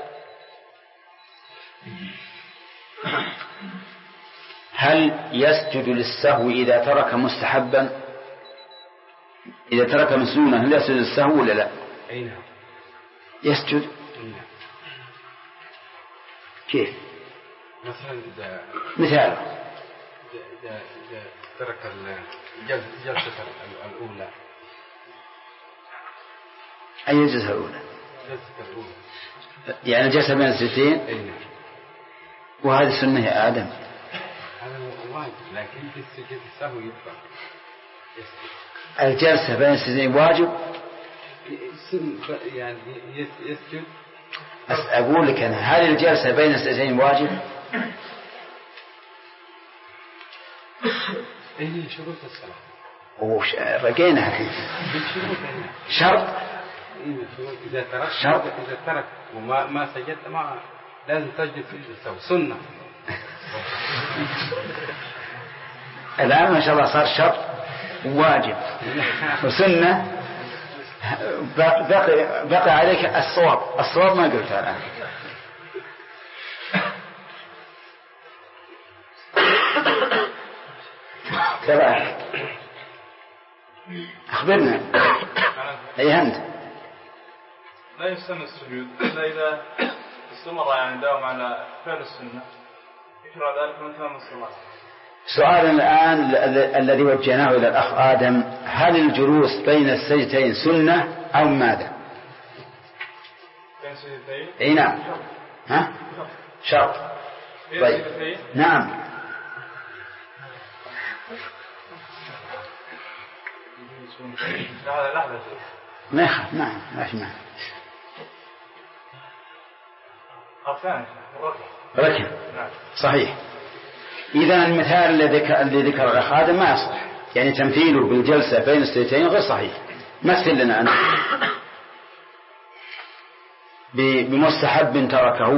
[SPEAKER 2] هل يسجد للسهو إذا ترك مستحبا؟ إذا ترك مسنونا هل يسجد للسهو ولا لا؟
[SPEAKER 8] أي نعم
[SPEAKER 2] يسجد. كيف؟
[SPEAKER 8] مثلا
[SPEAKER 2] مثال
[SPEAKER 8] إذا ترك الجلسة الأولى.
[SPEAKER 2] أي الجلسة الأولى؟ يعني الجلسة بين السجدتين. وهذه سنة يا آدم.
[SPEAKER 8] هذا واجب لكن في السجود السهو يبقى.
[SPEAKER 2] الجلسة بين السجدتين واجب.
[SPEAKER 8] يعني يسجد.
[SPEAKER 2] أقول لك أنا هل الجلسة بين السجدتين واجب؟
[SPEAKER 8] أي شروط الصلاة.
[SPEAKER 2] رقينا الحين. شرط.
[SPEAKER 8] إذا ترك وما سجد ما لازم تسجد في السهو سنة.
[SPEAKER 2] الآن ما شاء الله صار شرط وواجب وسنة. بقي عليك الصواب ما قلتها الآن. تبعك أخبرنا. أي أنت؟
[SPEAKER 13] لا يسن السجود إلا إذا استمر يعني داوم على فعل السنة يشرع ذلك من تمام الصلاة.
[SPEAKER 2] سؤال الآن الذي وجهناه إلى الأخ آدم: هل الجلوس بين السجدتين سنة أو ماذا؟
[SPEAKER 13] بين السجدتين؟
[SPEAKER 2] أي نعم. ها؟ شرط. طيب. نعم.
[SPEAKER 13] لحظة.
[SPEAKER 2] ما يخاف. نعم ما في معنى. ركن. صحيح. إذا المثال الذي ذكر الأخ آدم ما يصح، يعني تمثيله بالجلسة بين السجدتين غير صحيح. مثل لنا أنا بمستحب تركه.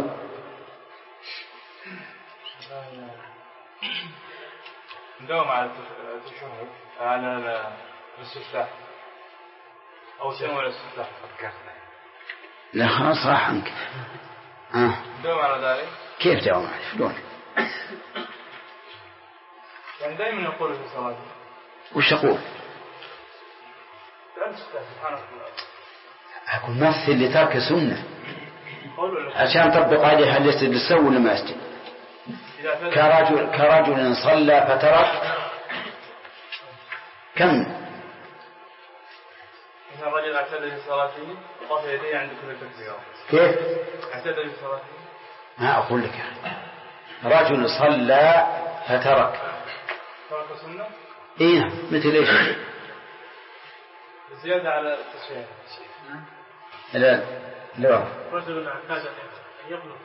[SPEAKER 13] ندوم على التشهد على الاستفتاح أو سمو الاستفتاح.
[SPEAKER 2] لا خلاص راح عنك.
[SPEAKER 13] ندوم على ذلك.
[SPEAKER 2] كيف داوم عليه؟ شلون؟
[SPEAKER 13] يعني دائما يقول في صلاته.
[SPEAKER 2] وش يقول؟ أقول مثل لترك سنة عشان طبق عليه هل يسجد للسهو ولا ما يسجد. كرجل صلى فترك كم؟
[SPEAKER 13] إذا الرجل اعتدل في صلاته رفع يديه عند كل تكبيرة.
[SPEAKER 2] كيف؟
[SPEAKER 13] اعتدل في صلاته.
[SPEAKER 2] ما أقول لك رجل صلى فترك.
[SPEAKER 13] ترك سنة؟
[SPEAKER 2] إيه مثل إيش؟
[SPEAKER 13] زيادة على التسوية.
[SPEAKER 2] لا.
[SPEAKER 13] رجل اعتاد أن يقنط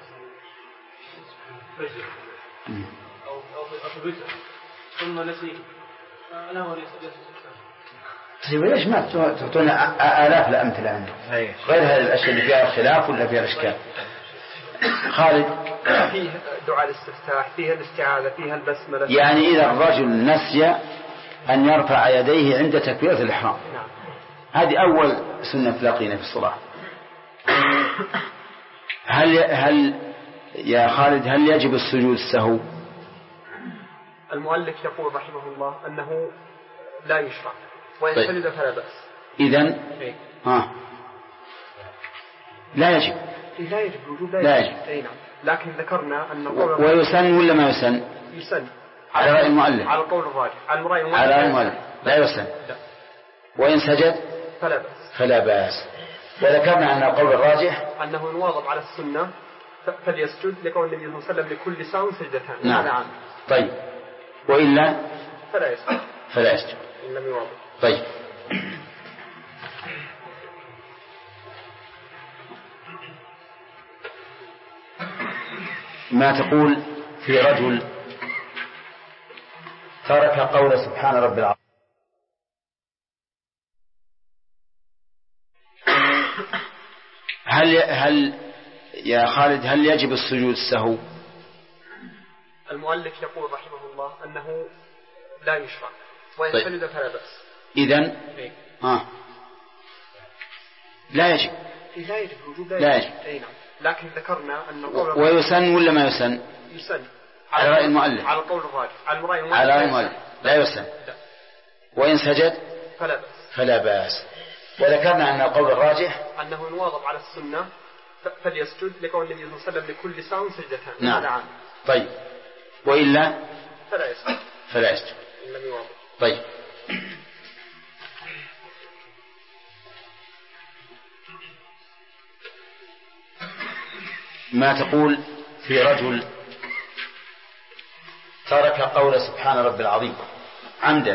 [SPEAKER 13] فجر أو بيته ثم نسيه أنا هو ليس.
[SPEAKER 2] طيب ليش ما تعطونا آلاف الأمثلة عنده غير هذه الأشياء اللي فيها الخلاف ولا فيها الإشكال؟ خالد.
[SPEAKER 4] فيه دعاء الاستفتاح، فيها الاستعاذة، فيها البسملة.
[SPEAKER 2] يعني إذا الرجل نسي أن يرفع يديه عند تكبيرة الإحرام.
[SPEAKER 4] نعم.
[SPEAKER 2] هذه أول سنة تلاقينا في الصلاة. هل يا خالد هل يجب السجود السهو؟
[SPEAKER 4] المؤلف يقول رحمه الله أنه لا يشرع وإن سجد فلا بأس.
[SPEAKER 2] إذن لا يجب.
[SPEAKER 4] لا يجب الوجوب
[SPEAKER 2] لا يجب.
[SPEAKER 4] نعم. لكن ذكرنا أن قول
[SPEAKER 2] ويسن ولا ما يسن؟
[SPEAKER 4] يسن
[SPEAKER 2] على رأي المؤلف.
[SPEAKER 4] على القول الراجح. على
[SPEAKER 2] رأي المؤلف لا يسن.
[SPEAKER 4] لا.
[SPEAKER 2] وإن سجد فلا بأس. وذكرنا أن القول الراجح
[SPEAKER 4] أنه نواظب على السنة فليسجد لقول النبي صلى الله عليه وسلم لكل ساو سجدتان.
[SPEAKER 2] نعم. طيب وإلا فلا يسجد
[SPEAKER 4] إن لم يواظب.
[SPEAKER 2] طيب ما تقول في رجل ترك قول سبحان رب العظيم؟ هل يا خالد هل يجب السجود السهو؟
[SPEAKER 4] المؤلف يقول رحمه الله أنه لا يشرع وإن سجد فلا بأس.
[SPEAKER 2] إذن لا يجب.
[SPEAKER 4] لا يجب الوجوب.
[SPEAKER 2] لا يجب.
[SPEAKER 4] نعم. لكن ذكرنا أن قول
[SPEAKER 2] ويسن ولا ما يسن؟
[SPEAKER 4] يسن
[SPEAKER 2] على رأي المؤلف.
[SPEAKER 4] على القول الراجح. على
[SPEAKER 2] رأي المؤلف لا يسن. وإن سجد فلا بأس. وذكرنا أن القول الراجح
[SPEAKER 4] أنه نواظب على السنة فليسجد لقول النبي صلى الله عليه وسلم لكل ساو سجدتان.
[SPEAKER 2] نعم. طيب وإلا فلا يسجد
[SPEAKER 4] إن لم يواظب.
[SPEAKER 2] طيب ما تقول في رجل ترك قول سبحان رب العظيم عمدا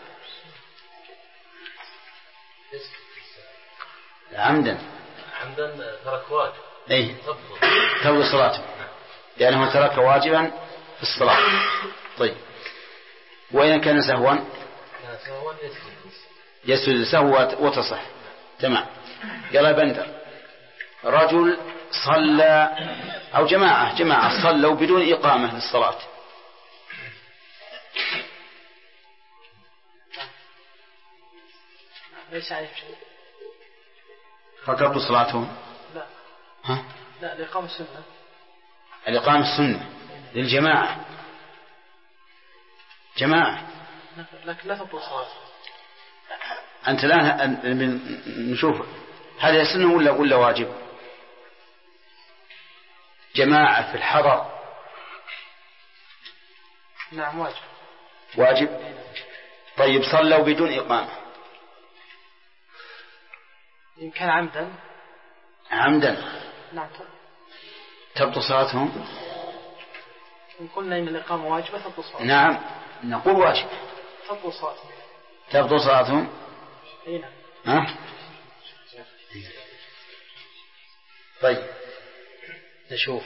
[SPEAKER 14] ترك واجب.
[SPEAKER 2] أي تبطل صلاته لأنه ترك واجبا في الصلاة. طيب وإن كان سهوا يسجد سهوا وتصح. تمام. يلا بندر رجل صلى أو جماعة صلوا بدون إقامة للصلاة.
[SPEAKER 3] ليس عليه شيء.
[SPEAKER 2] فتبطل صلاتهم؟
[SPEAKER 3] لا.
[SPEAKER 2] ها؟
[SPEAKER 3] لا، لإقامة السنة.
[SPEAKER 2] الإقامة السنة للجماعة، جماعة،
[SPEAKER 3] لكن لا تبطل صلاتهم.
[SPEAKER 2] أنت الآن نشوف هذا سنة ولا واجب؟ جماعة في الحضر.
[SPEAKER 3] نعم واجب.
[SPEAKER 2] واجب. طيب صلوا بدون إقامة،
[SPEAKER 3] إن كان عمدا.
[SPEAKER 2] عمدا.
[SPEAKER 3] نعم.
[SPEAKER 2] تبطل صلاتهم؟
[SPEAKER 3] إن قلنا إن الإقامة واجبة تبطل صلاتهم.
[SPEAKER 2] نعم نقول واجب.
[SPEAKER 3] تبطل صلاتهم.
[SPEAKER 2] تبطل صلاتهم.
[SPEAKER 3] أي نعم.
[SPEAKER 2] ها؟ طيب نشوف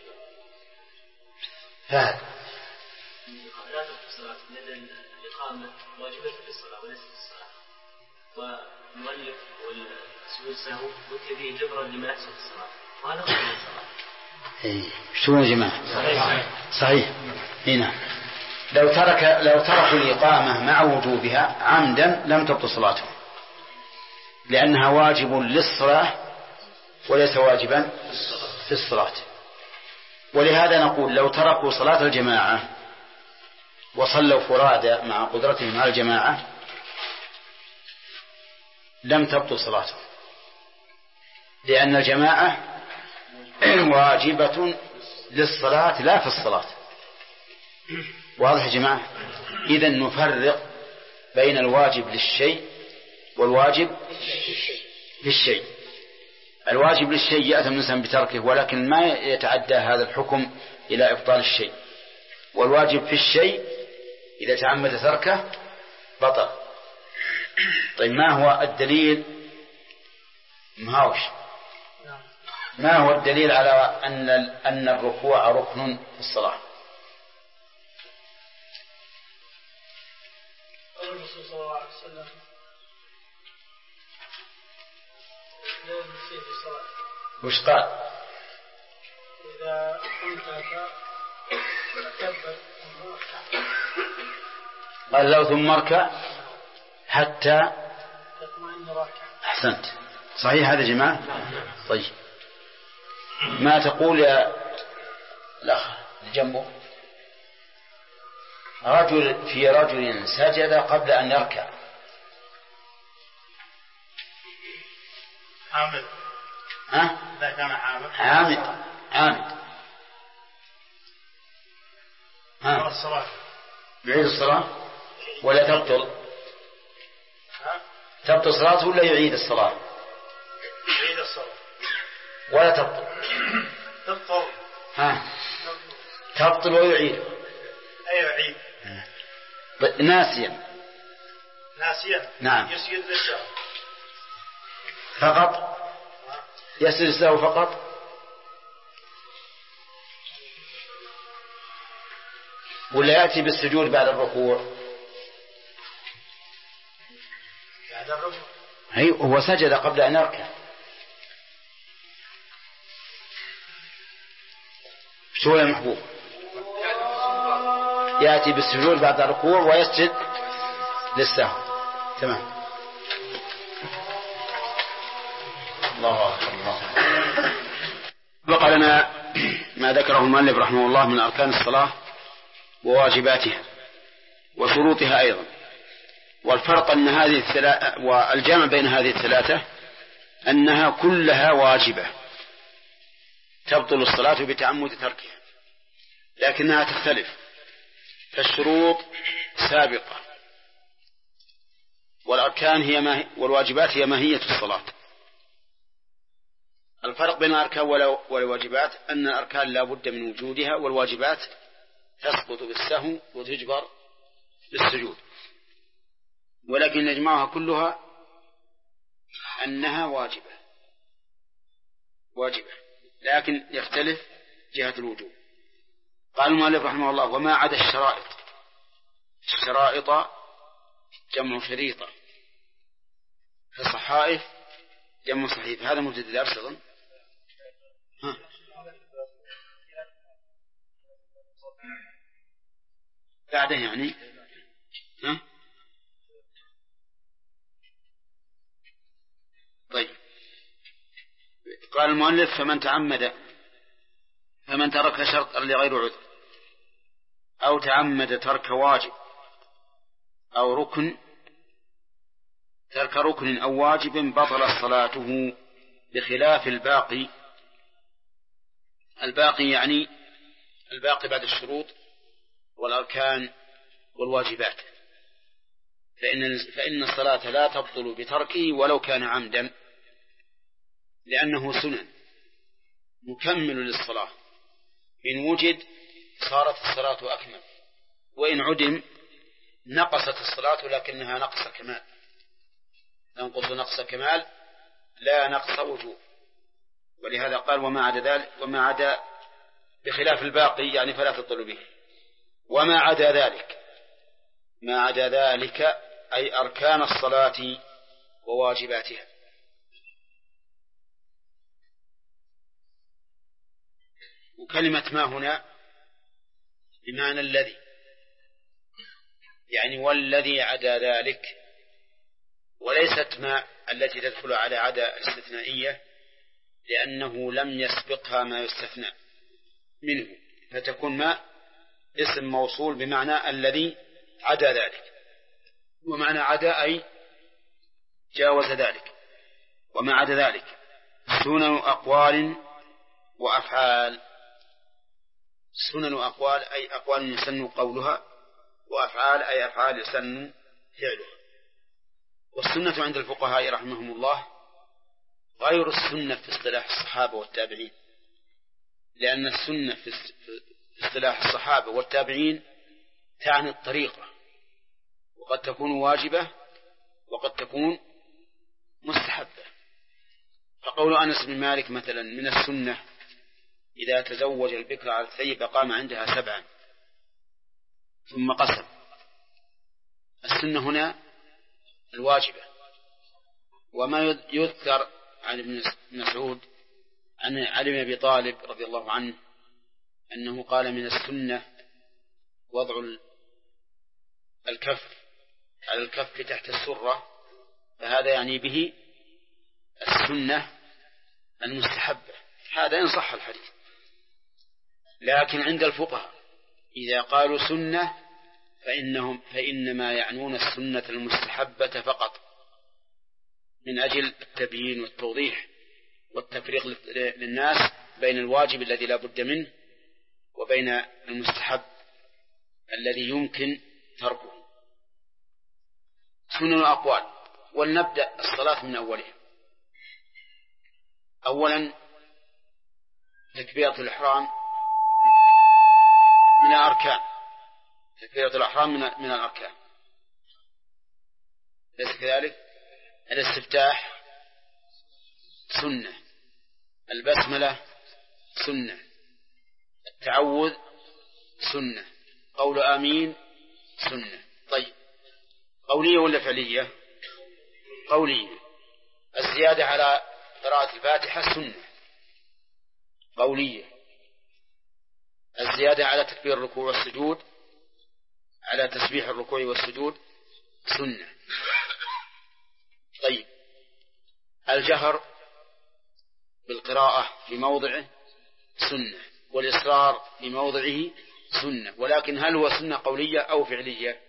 [SPEAKER 2] فهد.
[SPEAKER 14] لا تبطل الصلاة لأن الإقامة واجبة في الصلاة وليست في الصلاة، والمؤلف والسجود السهو وكذي جبرا لما يحصل في الصلاة، وهذا قبل الصلاة.
[SPEAKER 2] شو يا جماعة؟ صحيح. هنا لو تركوا الإقامة مع وجوبها عمدا لم تبطل صلاتهم، لأنها واجب للصلاة وليس واجبا في الصلاة. ولهذا نقول لو تركوا صلاة الجماعة وصلوا فرادى مع قدرتهم على الجماعة لم تبطل صلاتهم، لأن الجماعة واجبة للصلاة لا في الصلاة. واضح يا جماعة؟ إذن نفرق بين الواجب للشيء والواجب في الشيء. الواجب للشيء يأثم الإنسان بتركه ولكن ما يتعدى هذا الحكم إلى إبطال الشيء، والواجب في الشيء إذا تعمد تركه بطل. طيب ما هو الدليل؟ ما هو الدليل على أن الركوع ركن في الصلاة؟
[SPEAKER 3] قال الرسول صلى الله عليه وسلم لا نسيت الصلاة.
[SPEAKER 2] وش قال؟
[SPEAKER 3] إذا قمت فكبر.
[SPEAKER 2] قال له ثم اركع حتى
[SPEAKER 3] تطمئن راكع.
[SPEAKER 2] أحسنت. صحيح هذا يا جماعة؟ طيب ما تقول يا الأخ جنبه؟ رجل سجد قبل أن يركع.
[SPEAKER 11] حامد.
[SPEAKER 2] ها؟
[SPEAKER 11] إذا كان
[SPEAKER 2] عامد. ها؟
[SPEAKER 11] الصلاة.
[SPEAKER 2] يعيد الصلاة ولا تبطل؟ تبطل صلاته ولا يعيد الصلاة؟
[SPEAKER 11] يعيد الصلاة.
[SPEAKER 2] ولا تبطل؟
[SPEAKER 11] تبطل.
[SPEAKER 2] ها؟ تبطل ويعيد.
[SPEAKER 11] أيوة يعيد.
[SPEAKER 2] ناسيا.
[SPEAKER 11] نعم.
[SPEAKER 2] يسجد للسهو فقط. يسجد للسهو فقط. ولا يأتي بالسجود بعد الركوع؟ هو سجد قبل أن يركع. شو يا محبوب؟ يأتي بالسجود بعد الركوع ويسجد للسهو. تمام. الله أكبر. بقى لنا ما ذكره المؤلف رحمه الله من أركان الصلاة وواجباتها وشروطها أيضا. والفرق أن والجامع بين هذه الثلاثة أنها كلها واجبة تبطل الصلاة بتعمد تركها، لكنها تختلف. فالشروط سابقة والأركان والواجبات هي ماهية الصلاة. الفرق بين الأركان والواجبات أن الأركان لا بد من وجودها، والواجبات تسقط بالسهو وتجبر بالسجود. ولكن نجمعها كلها أنها واجبة لكن يختلف جهة الوجوب. قال المؤلف رحمه الله: وما عدا الشرائط جمع شريطة، فصحائف جمع صحيف. هذا مبتدأ الدرس أظن. بعده يعني طيب قال المؤلف فمن ترك شرطا لغير عذر أو تعمد ترك واجب أو ترك ركن أو واجب بطل صلاته بخلاف الباقي. الباقي يعني الباقي بعد الشروط والأركان والواجبات، فإن الصلاة لا تبطل بتركه ولو كان عمدا، لأنه سنن مكمل للصلاة. إن وجد صارت الصلاة أكمل، وإن عدم نقصت الصلاة لكنها نقص كمال، تنقص نقص كمال لا نقص وجوب. ولهذا قال وما عدا بخلاف الباقي يعني فلا تبطل به. وما عدا ذلك أي أركان الصلاة وواجباتها. وكلمة ما هنا بمعنى الذي، يعني والذي عدا ذلك، وليست ما التي تدخل على عدا الاستثنائية، لأنه لم يسبقها ما يستثنى منه، فتكون ما اسم موصول بمعنى الذي عدا ذلك، ومعنى عدا أي جاوز ذلك. وما عدا ذلك سنن أقوال وأفعال. سنن أقوال أي أقوال يسن قولها، وأفعال أي أفعال يسن فعلها. والسنة عند الفقهاء رحمهم الله غير السنة في اصطلاح الصحابة والتابعين، لأن السنة في اصطلاح الصحابة والتابعين تعني الطريقة، وقد تكون واجبة وقد تكون مستحبة. فقول أنس بن مالك مثلا من السنة إذا تزوج البكر على الثيب قام عندها 7 ثم قسم. السنة هنا الواجبة. وما يذكر عن ابن مسعود عن علي بن أبي طالب رضي الله عنه أنه قال من السنة وضع الكف على الكف تحت السرة، فهذا يعني به السنة المستحبة، هذا إن صح الحديث. لكن عند الفقهاء إذا قالوا سنة فإنما يعنون السنة المستحبة فقط، من أجل التبيين والتوضيح والتفريق للناس بين الواجب الذي لا بد منه وبين المستحب الذي يمكن تركه. سنن الأقوال. ولنبدأ الصلاة من أولها. أولا تكبيرة الإحرام من الأركان. تكبيرة الإحرام من الأركان، ليس كذلك؟ الاستفتاح سنة، البسملة سنة، التعوذ سنة، قول آمين سنة. طيب قولية ولا فعلية؟ قولية. الزيادة على قراءة الفاتحة سنة قولية. الزيادة على تكبير الركوع والسجود، على تسبيح الركوع والسجود سنة. طيب الجهر بالقراءة في موضعه سنة، والإصرار في موضعه سنة. ولكن هل هو سنة قولية أو فعلية؟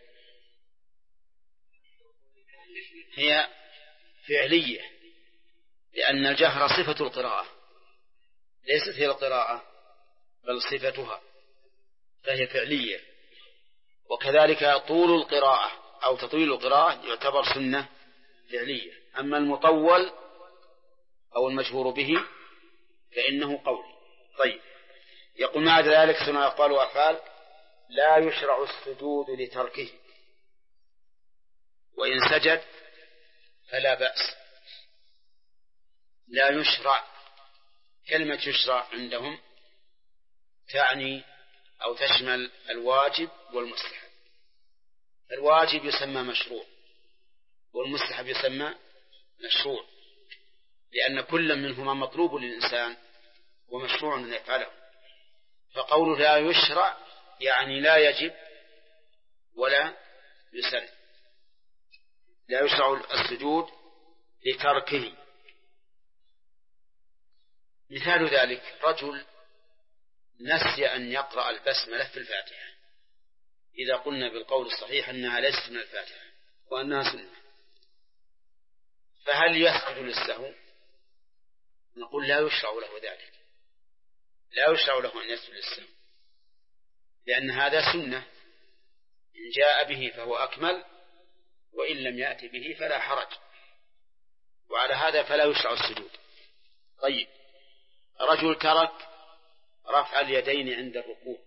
[SPEAKER 2] هي فعلية، لأن الجهر صفة القراءة، ليست هي القراءة بل صفتها، فهي فعلية. وكذلك طول القراءة أو تطويل القراءة يعتبر سنة فعلية. أما المطول أو المجهور به فإنه قولي. طيب يقول ما عدا ذلك سنن أقوال وأفعال لا يشرع السجود لتركه، وإن سجد فلا بأس. لا يشرع، كلمة يشرع عندهم تعني أو تشمل الواجب والمستحب. الواجب يسمى مشروع والمستحب يسمى مشروع، لأن كل منهما مطلوب للإنسان ومشروع أن يفعله. فقوله لا يشرع يعني لا يجب ولا يسن. لا يشرع السجود لتركه. مثال ذلك رجل نسي أن يقرأ البسملة في الفاتحة، إذا قلنا بالقول الصحيح أنها ليست من الفاتحة وأنها سنة، فهل يسجد للسهو؟ نقول لا يشرع له ذلك، لا يشرع له أن يسجد للسهو، لأن هذا سنة، إن جاء به فهو أكمل، وإن لم يأتي به فلا حرج، وعلى هذا فلا يشرع السجود. طيب، رجل ترك رفع اليدين عند الركوع،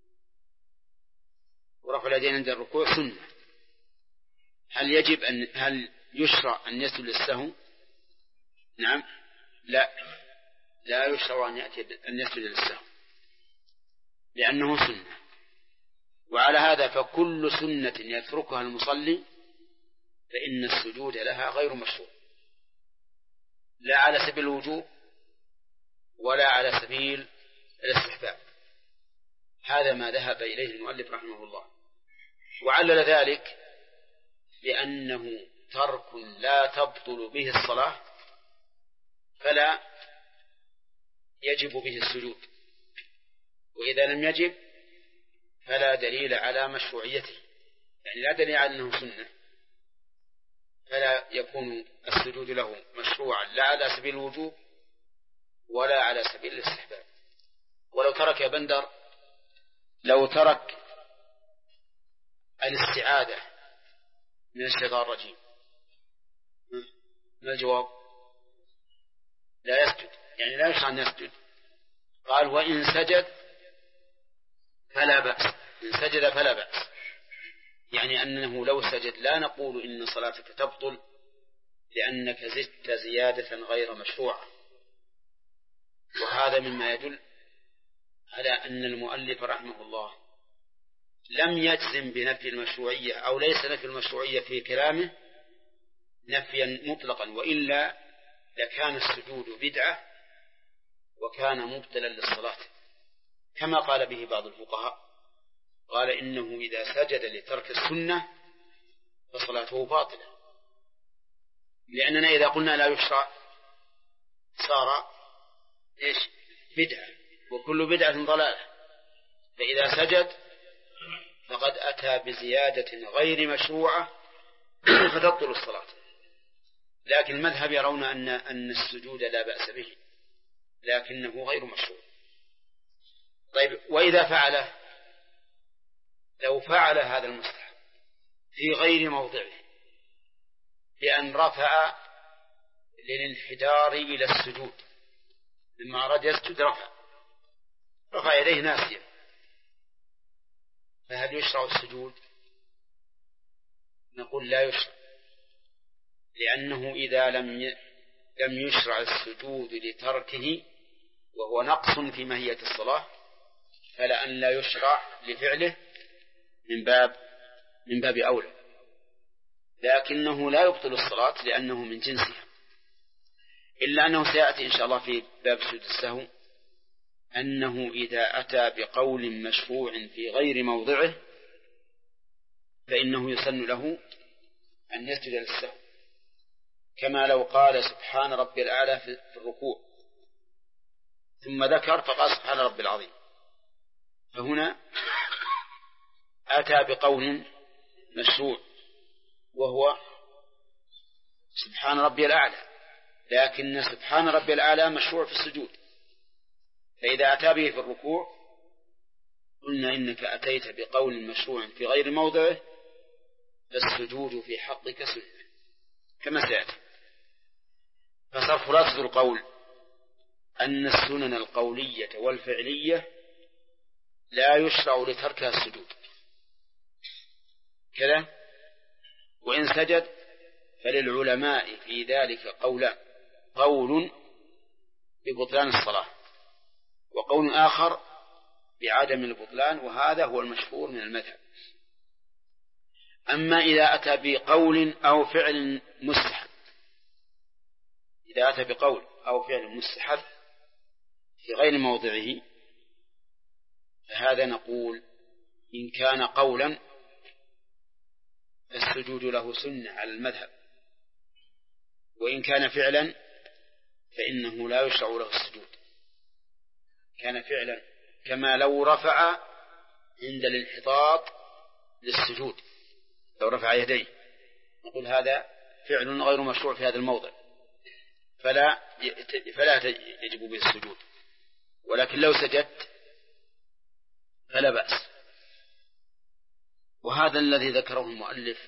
[SPEAKER 2] ورفع اليدين عند الركوع سنة، هل يشرع أن يسجد للسهو؟ نعم، لا يشرع أن يسجد للسهو لأنه سنة. وعلى هذا فكل سنة يتركها المصلي فإن السجود لها غير مشروع، لا على سبيل الوجوب ولا على سبيل الاستحباب. هذا ما ذهب إليه المؤلف رحمه الله، وعلل ذلك بأنه ترك لا تبطل به الصلاة فلا يجب به السجود، وإذا لم يجب فلا دليل على مشروعيته، يعني لا دليل على أنه سنة، فلا يكون السجود له مشروعا لا على سبيل الوجوب ولا على سبيل الاستحباب. ولو ترك يا بندر، لو ترك الاستعاذة من الشيطان الرجيم، ما الجواب؟ لا يسجد، يعني لا يشرع أن يسجد. قال وإن سجد فلا بأس، إن سجد فلا بأس، يعني أنه لو سجد لا نقول إن صلاتك تبطل لأنك زدت زيادة غير مشروعة. وهذا مما يدل على أن المؤلف رحمه الله لم يجزم بنفي المشروعية، أو ليس نفي المشروعية في كلامه نفيا مطلقا، وإلا لكان السجود بدعة وكان مبطلا للصلاة، كما قال به بعض الفقهاء، قال إنه إذا سجد لترك السنة فصلاته باطلة، لأننا إذا قلنا لا يشرع صار بدعة، وكل بدعة ضلالة، فإذا سجد فقد أتى بزيادة غير مشروعة فتبطل الصلاة. لكن المذهب يرون أن السجود لا بأس به لكنه غير مشروع. طيب، وإذا فعله، لو فعل هذا المستحب في غير موضعه بأن رفع للانحدار إلى السجود، لما أراد يسجد رفع يديه ناسيا، فهل يشرع السجود؟ نقول لا يشرع، لأنه إذا لم يشرع السجود لتركه وهو نقص في ماهية الصلاة، فلأن لا يشرع لفعله من باب أولى، لكنه لا يبطل الصلاة لأنه من جنسها، إلا أنه سيأتي إن شاء الله في باب سجود السهو أنه إذا أتى بقول مشروع في غير موضعه فإنه يسن له أن يسجد للسهو، كما لو قال سبحان ربي الأعلى في الركوع ثم ذكر فقال سبحان ربي العظيم، فهنا أتى بقول مشروع وهو سبحان ربي الأعلى، لكن سبحان ربي الأعلى مشروع في السجود، فإذا أتى به في الركوع قلنا إنك أتيت بقول مشروع في غير موضعه، فالسجود في حقك سنة كما سيأتي. فصار خلاصة القول أن السنن القولية والفعلية لا يشرع لتركها السجود كذا. وإن سجد فللعلماء في ذلك قولان، قول ببطلان الصلاة وقول آخر بعدم البطلان، وهذا هو المشهور من المذهب. أما إذا أتى بقول أو فعل مستحب، إذا أتى بقول أو فعل مستحب في غير موضعه فهذا نقول إن كان قولا فالسجود له سنة على المذهب، وإن كان فعلا فإنه لا يشرع له السجود، كان فعلا، كما لو رفع عند الانحطاط للسجود، لو رفع يديه نقول هذا فعل غير مشروع في هذا الموضع، فلا يجب به السجود. ولكن لو سجدت فلا بأس. وهذا الذي ذكره المؤلف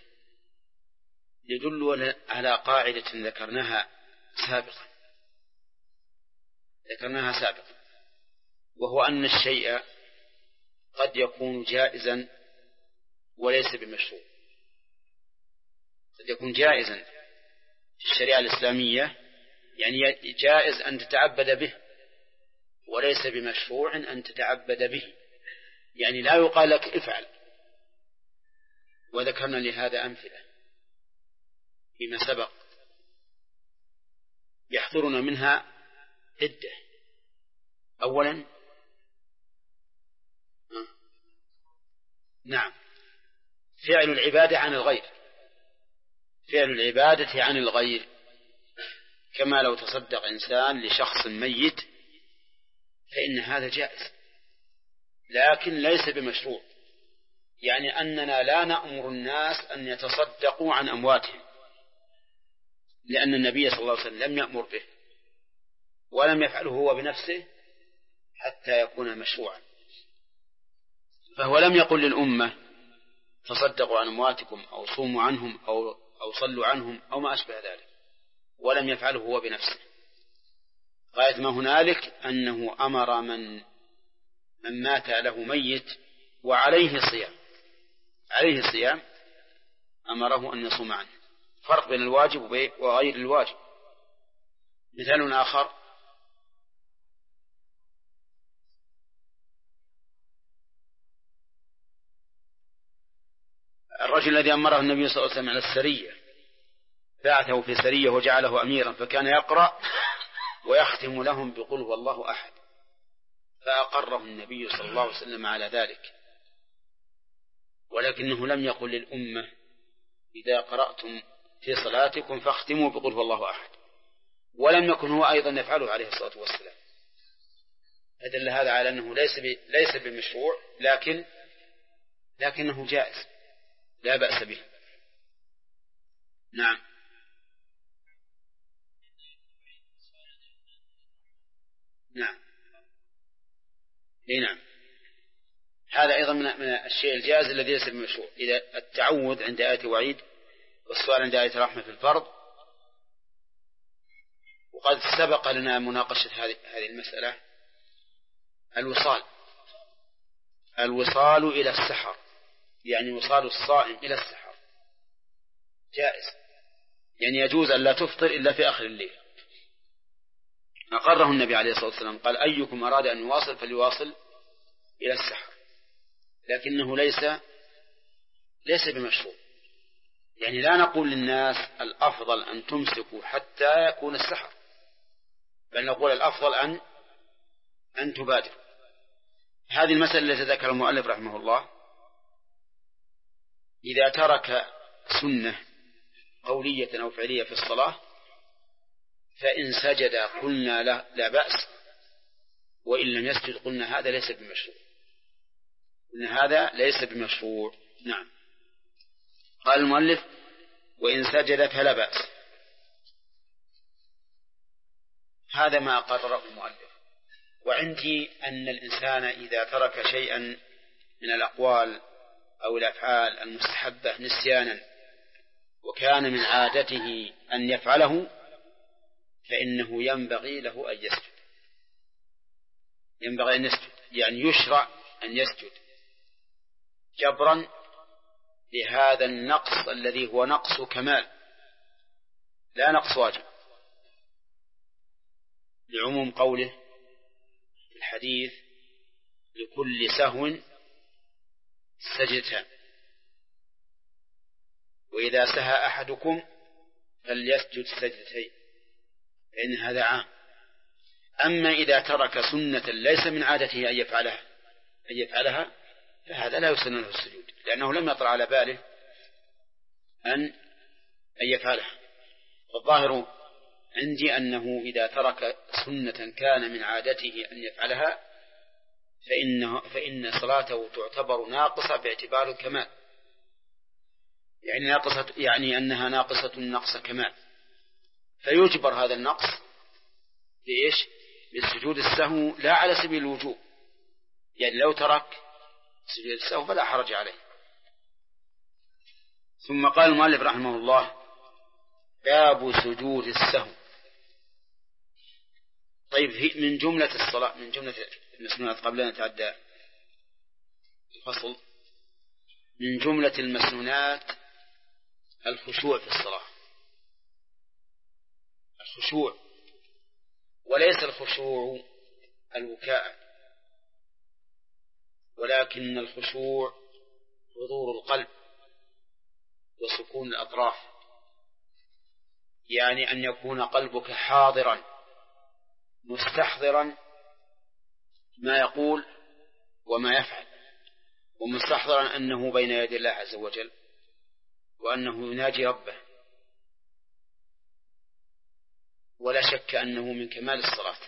[SPEAKER 2] يدل على قاعدة ذكرناها سابقا، وهو أن الشيء قد يكون جائزا وليس بمشروع. قد يكون جائزا في الشريعة الإسلامية، يعني جائز أن تتعبد به، وليس بمشروع أن تتعبد به، يعني لا يقال لك افعل. وذكرنا لهذا أمثلة فيما سبق يحضرنا منها عدة. أولا نعم، فعل العبادة عن الغير، فعل العبادة عن الغير، كما لو تصدق إنسان لشخص ميت فإن هذا جائز، لكن ليس بمشروع. يعني أننا لا نأمر الناس أن يتصدقوا عن أمواتهم، لأن النبي صلى الله عليه وسلم لم يأمر به ولم يفعله هو بنفسه حتى يكون مشروعا. فهو لم يقل للأمة تصدقوا عن أمواتكم أو صوموا عنهم أو صلوا عنهم أو ما أشبه ذلك، ولم يفعله هو بنفسه. غاية ما هنالك أنه أمر من مات له ميت وعليه صيام أمره أن يصوم عنه. فرق بين الواجب وغير الواجب. مثال آخر: الرجل الذي أمره النبي صلى الله عليه وسلم على السرية، بعثه في سرية وجعله أميرا، فكان يقرأ ويختم لهم بقل هو الله أحد، فأقره النبي صلى الله عليه وسلم على ذلك، ولكنه لم يقل للأمة إذا قرأتم في صلاتكم فاختموا بقل هو الله أحد، ولم يكن هو أيضا يفعله عليه الصلاة والسلام. أدل هذا على أنه ليس بمشروع، لكنه جائز لا بأس به. نعم. نعم. نعم، هذا أيضا من الشيء الجائز الذي ليس بمشروع. إذا التعوذ عند آية وعيد والسؤال عند آية رحمة في الفرض. وقد سبق لنا مناقشة هذه المسألة. الوصال إلى السحر، يعني وصال الصائم إلى السحر جائز، يعني يجوز أن لا تفطر إلا في آخر الليل. أقره النبي عليه الصلاة والسلام، قال: أيكم أراد أن يواصل فليواصل إلى السحر، لكنه ليس بمشروع. يعني لا نقول للناس الأفضل أن تمسكوا حتى يكون السحر، بل نقول الأفضل أن تبادر. هذه المسألة التي ذكر المؤلف رحمه الله، إذا ترك سنة قولية أو فعلية في الصلاة فإن سجد قلنا لا بأس، وإن لم يسجد قلنا هذا ليس بمشروع. نعم. قال المؤلف: وإن سجد فلا بأس. هذا ما قرره المؤلف. وعندي أن الإنسان إذا ترك شيئا من الأقوال أو الأفعال المستحبة نسيانا وكان من عادته أن يفعله فإنه ينبغي له أن يسجد، يعني يشرع أن يسجد جبرا لهذا النقص الذي هو نقص كمال لا نقص واجب، لعموم قوله في الحديث: لكل سهو سجدتان، وإذا سهى أحدكم فليسجد سجدتين، فإن هذا عام. أما إذا ترك سنة ليس من عادته أن يفعلها فهذا لا يسن له السجود، لأنه لم يطرأ على باله أن يفعلها. والظاهر عندي أنه إذا ترك سنة كان من عادته أن يفعلها فإن صلاته تعتبر ناقصة باعتبار الكمال، يعني أنها ناقصة نقص كمال، فيجبر هذا النقص بإيش؟ بالسجود السهو، لا على سبيل الوجوب، يعني لو ترك سجود السهو فلا حرج عليه. ثم قال المؤلف رحمه الله: باب سجود السهو. طيب، من جملة الصلاة، من جملة المسنونات، قبل أن نتعدى الفصل، من جملة المسنونات الخشوع في الصلاة، الخشوع، وليس الخشوع البكاء، ولكن الخشوع حضور القلب وسكون الأطراف، يعني أن يكون قلبك حاضرا مستحضرا ما يقول وما يفعل، ومستحضرا أنه بين يدي الله عز وجل وأنه يناجي ربه. ولا شك أنه من كمال الصلاة،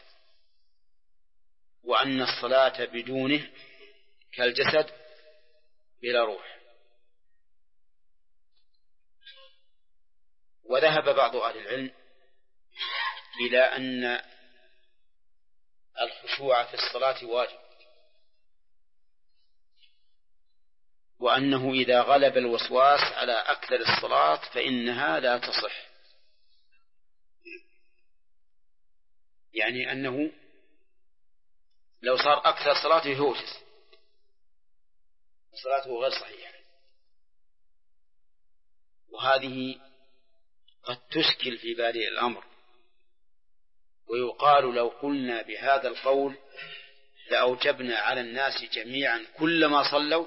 [SPEAKER 2] وأن الصلاة بدونه كالجسد بلا روح. وذهب بعض أهل العلم إلى أن الخشوع في الصلاة واجب، وأنه إذا غلب الوسواس على أكثر الصلاة فإنها لا تصح، يعني أنه لو صار أكثر صلاته يهوجس صلاته غير صحيحة، وهذه قد تشكل في بادئ الأمر. ويقال لو قلنا بهذا القول لأوجبنا على الناس جميعا كلما صلوا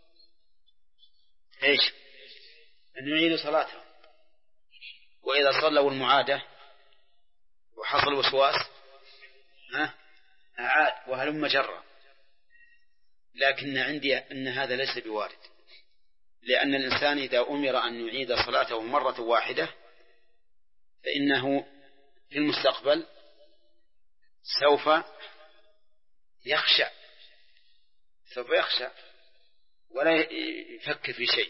[SPEAKER 2] إيش؟ أن يعيدوا صلاتهم، وإذا صلوا المعادة وحصل وسواس أعاد وهلم جرا. لكن عندي أن هذا ليس بوارد، لأن الإنسان إذا أمر أن يعيد صلاته مرة واحدة فإنه في المستقبل سوف يخشع ولا يفكر في شيء.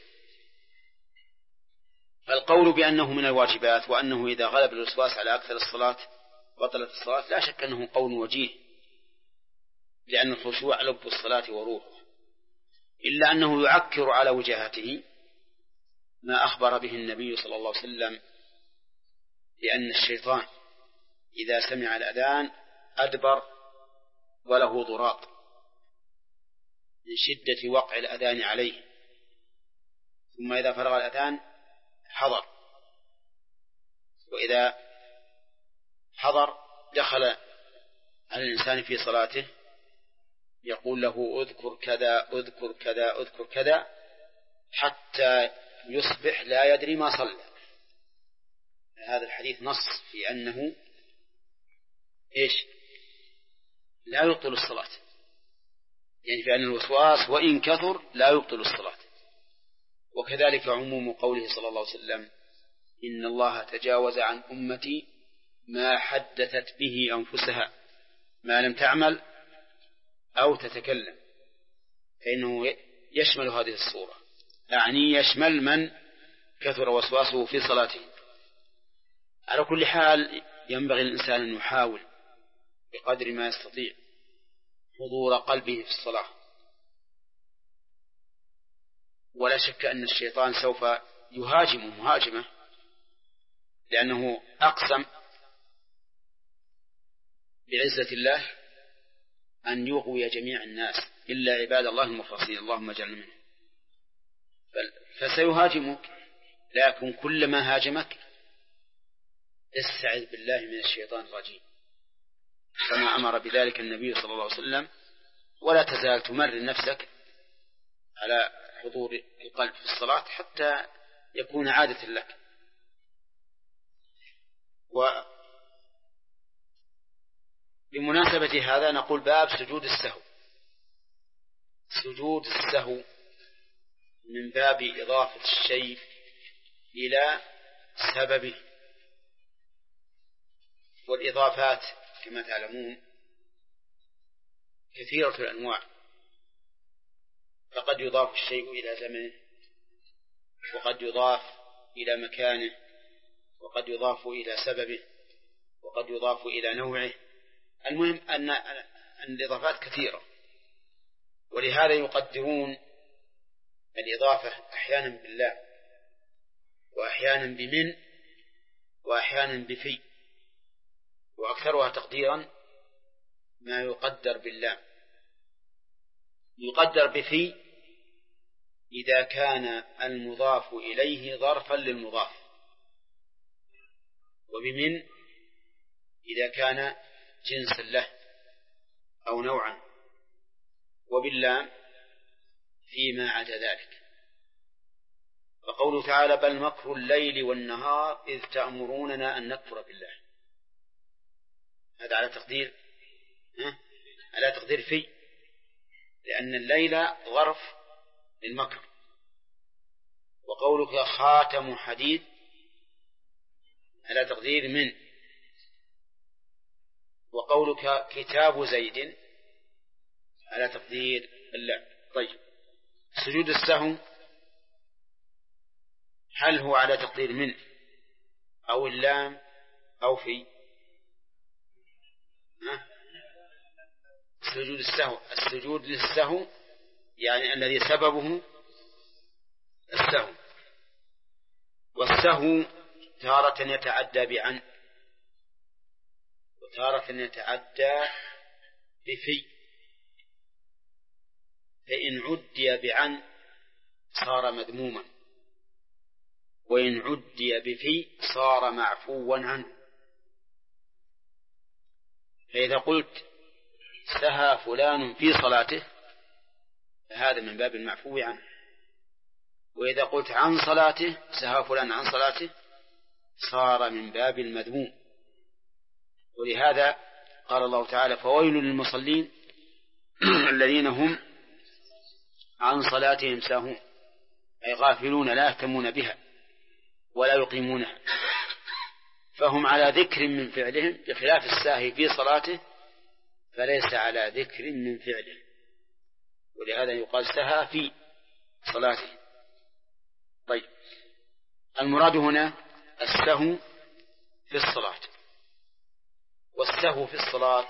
[SPEAKER 2] فالقول بأنه من الواجبات وأنه إذا غلب الوسواس على أكثر الصلاة بطلت الصلاة لا شك أنه قول وجيه، لأن الخشوع لب الصلاة وروحه، إلا أنه يعكر على وجاهته ما أخبر به النبي صلى الله عليه وسلم، لأن الشيطان إذا سمع الأذان أدبر وله ضراط من شدة وقع الأذان عليه، ثم إذا فرغ الأذان حضر، وإذا حضر دخل على الإنسان في صلاته يقول له اذكر كذا اذكر كذا اذكر كذا حتى يصبح لا يدري ما صلى. هذا الحديث نص في أنه إيش؟ لا يبطل الصلاة، يعني في أن الوسواس وإن كثر لا يبطل الصلاة. وكذلك عموم قوله صلى الله عليه وسلم: إن الله تجاوز عن أمتي ما حدثت به أنفسها ما لم تعمل أو تتكلم، فإنه يشمل هذه الصورة، يعني يشمل من كثر وسواسه في صلاته. على كل حال ينبغي الإنسان أن يحاول بقدر ما يستطيع حضور قلبه في الصلاة، ولا شك أن الشيطان سوف يهاجم مهاجمة، لأنه أقسم بعزة الله أن يغوي جميع الناس إلا عباد الله المخلصين، اللهم اجعلنا منهم. فسيهاجمك، لكن كلما هاجمك استعذ بالله من الشيطان الرجيم، كما أمر بذلك النبي صلى الله عليه وسلم. ولا تزال تمرن نفسك على حضور القلب في الصلاة حتى يكون عادة لك. وبمناسبة هذا نقول باب سجود السهو. سجود السهو من باب إضافة الشيء إلى سببه، والإضافات كما تعلمون كثيرة الأنواع، فقد يضاف الشيء إلى زمنه، وقد يضاف إلى مكانه، وقد يضاف إلى سببه، وقد يضاف إلى نوعه. المهم أن الإضافات كثيرة، ولهذا يقدرون الإضافة أحيانا بالله، وأحيانا بمن، وأحيانا بفي، وأكثرها تقديرا ما يقدر بالله. يقدر بفي إذا كان المضاف إليه ظرفا للمضاف، وبمن إذا كان جنسا له أو نوعا، وباللام فيما عدا ذلك. فقوله تعالى بل مكر الليل والنهار إذ تأمروننا أن نكفر بالله، هذا على تقدير في، لأن الليل ظرف للمكر. وقولك خاتم حديد على تقدير من. وقولك كتاب زيد على تقدير اللام. طيب، سجود السهو هل هو على تقدير من أو اللام أو في؟ سجود السهو، السجود للسهو يعني الذي سببه السهو. والسهو تارة يتعدى بعن، وتارة يتعدى بفي. فإن عدي بعن صار مذموما، وإن عدي بفي صار معفوا عنه. فإذا قلت سهى فلان في صلاته فهذا من باب المعفو عنه، وإذا قلت عن صلاته سهى فلان عن صلاته صار من باب المذموم. ولهذا قال الله تعالى فويل للمصلين الذين هم عن صلاتهم ساهون، أي غافلون لا يهتمون بها ولا يقيمونها، فهم على ذكر من فعلهم، بخلاف الساهي في صلاته فليس على ذكر من فعله، ولهذا يقال سهى في صلاته. طيب، المراد هنا السهو في الصلاة، والسهو في الصلاة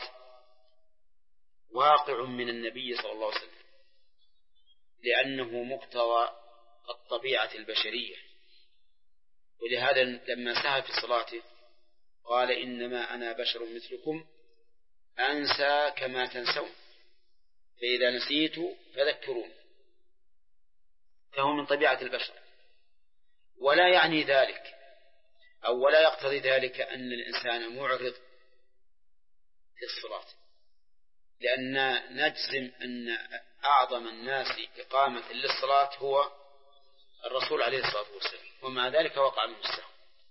[SPEAKER 2] واقع من النبي صلى الله عليه وسلم، لأنه مقتضى الطبيعة البشرية. ولهذا لما سهى في صلاته قال إنما أنا بشر مثلكم أنسى كما تنسون فإذا نسيت فذكرون، فهو من طبيعة البشر. ولا يعني ذلك أو ولا يقتضي ذلك أن الإنسان معرض في الصلاة، لأن نجزم أن أعظم الناس إقامة للصلاة هو الرسول عليه الصلاة والسلام، ومع ذلك وقع منه السهو،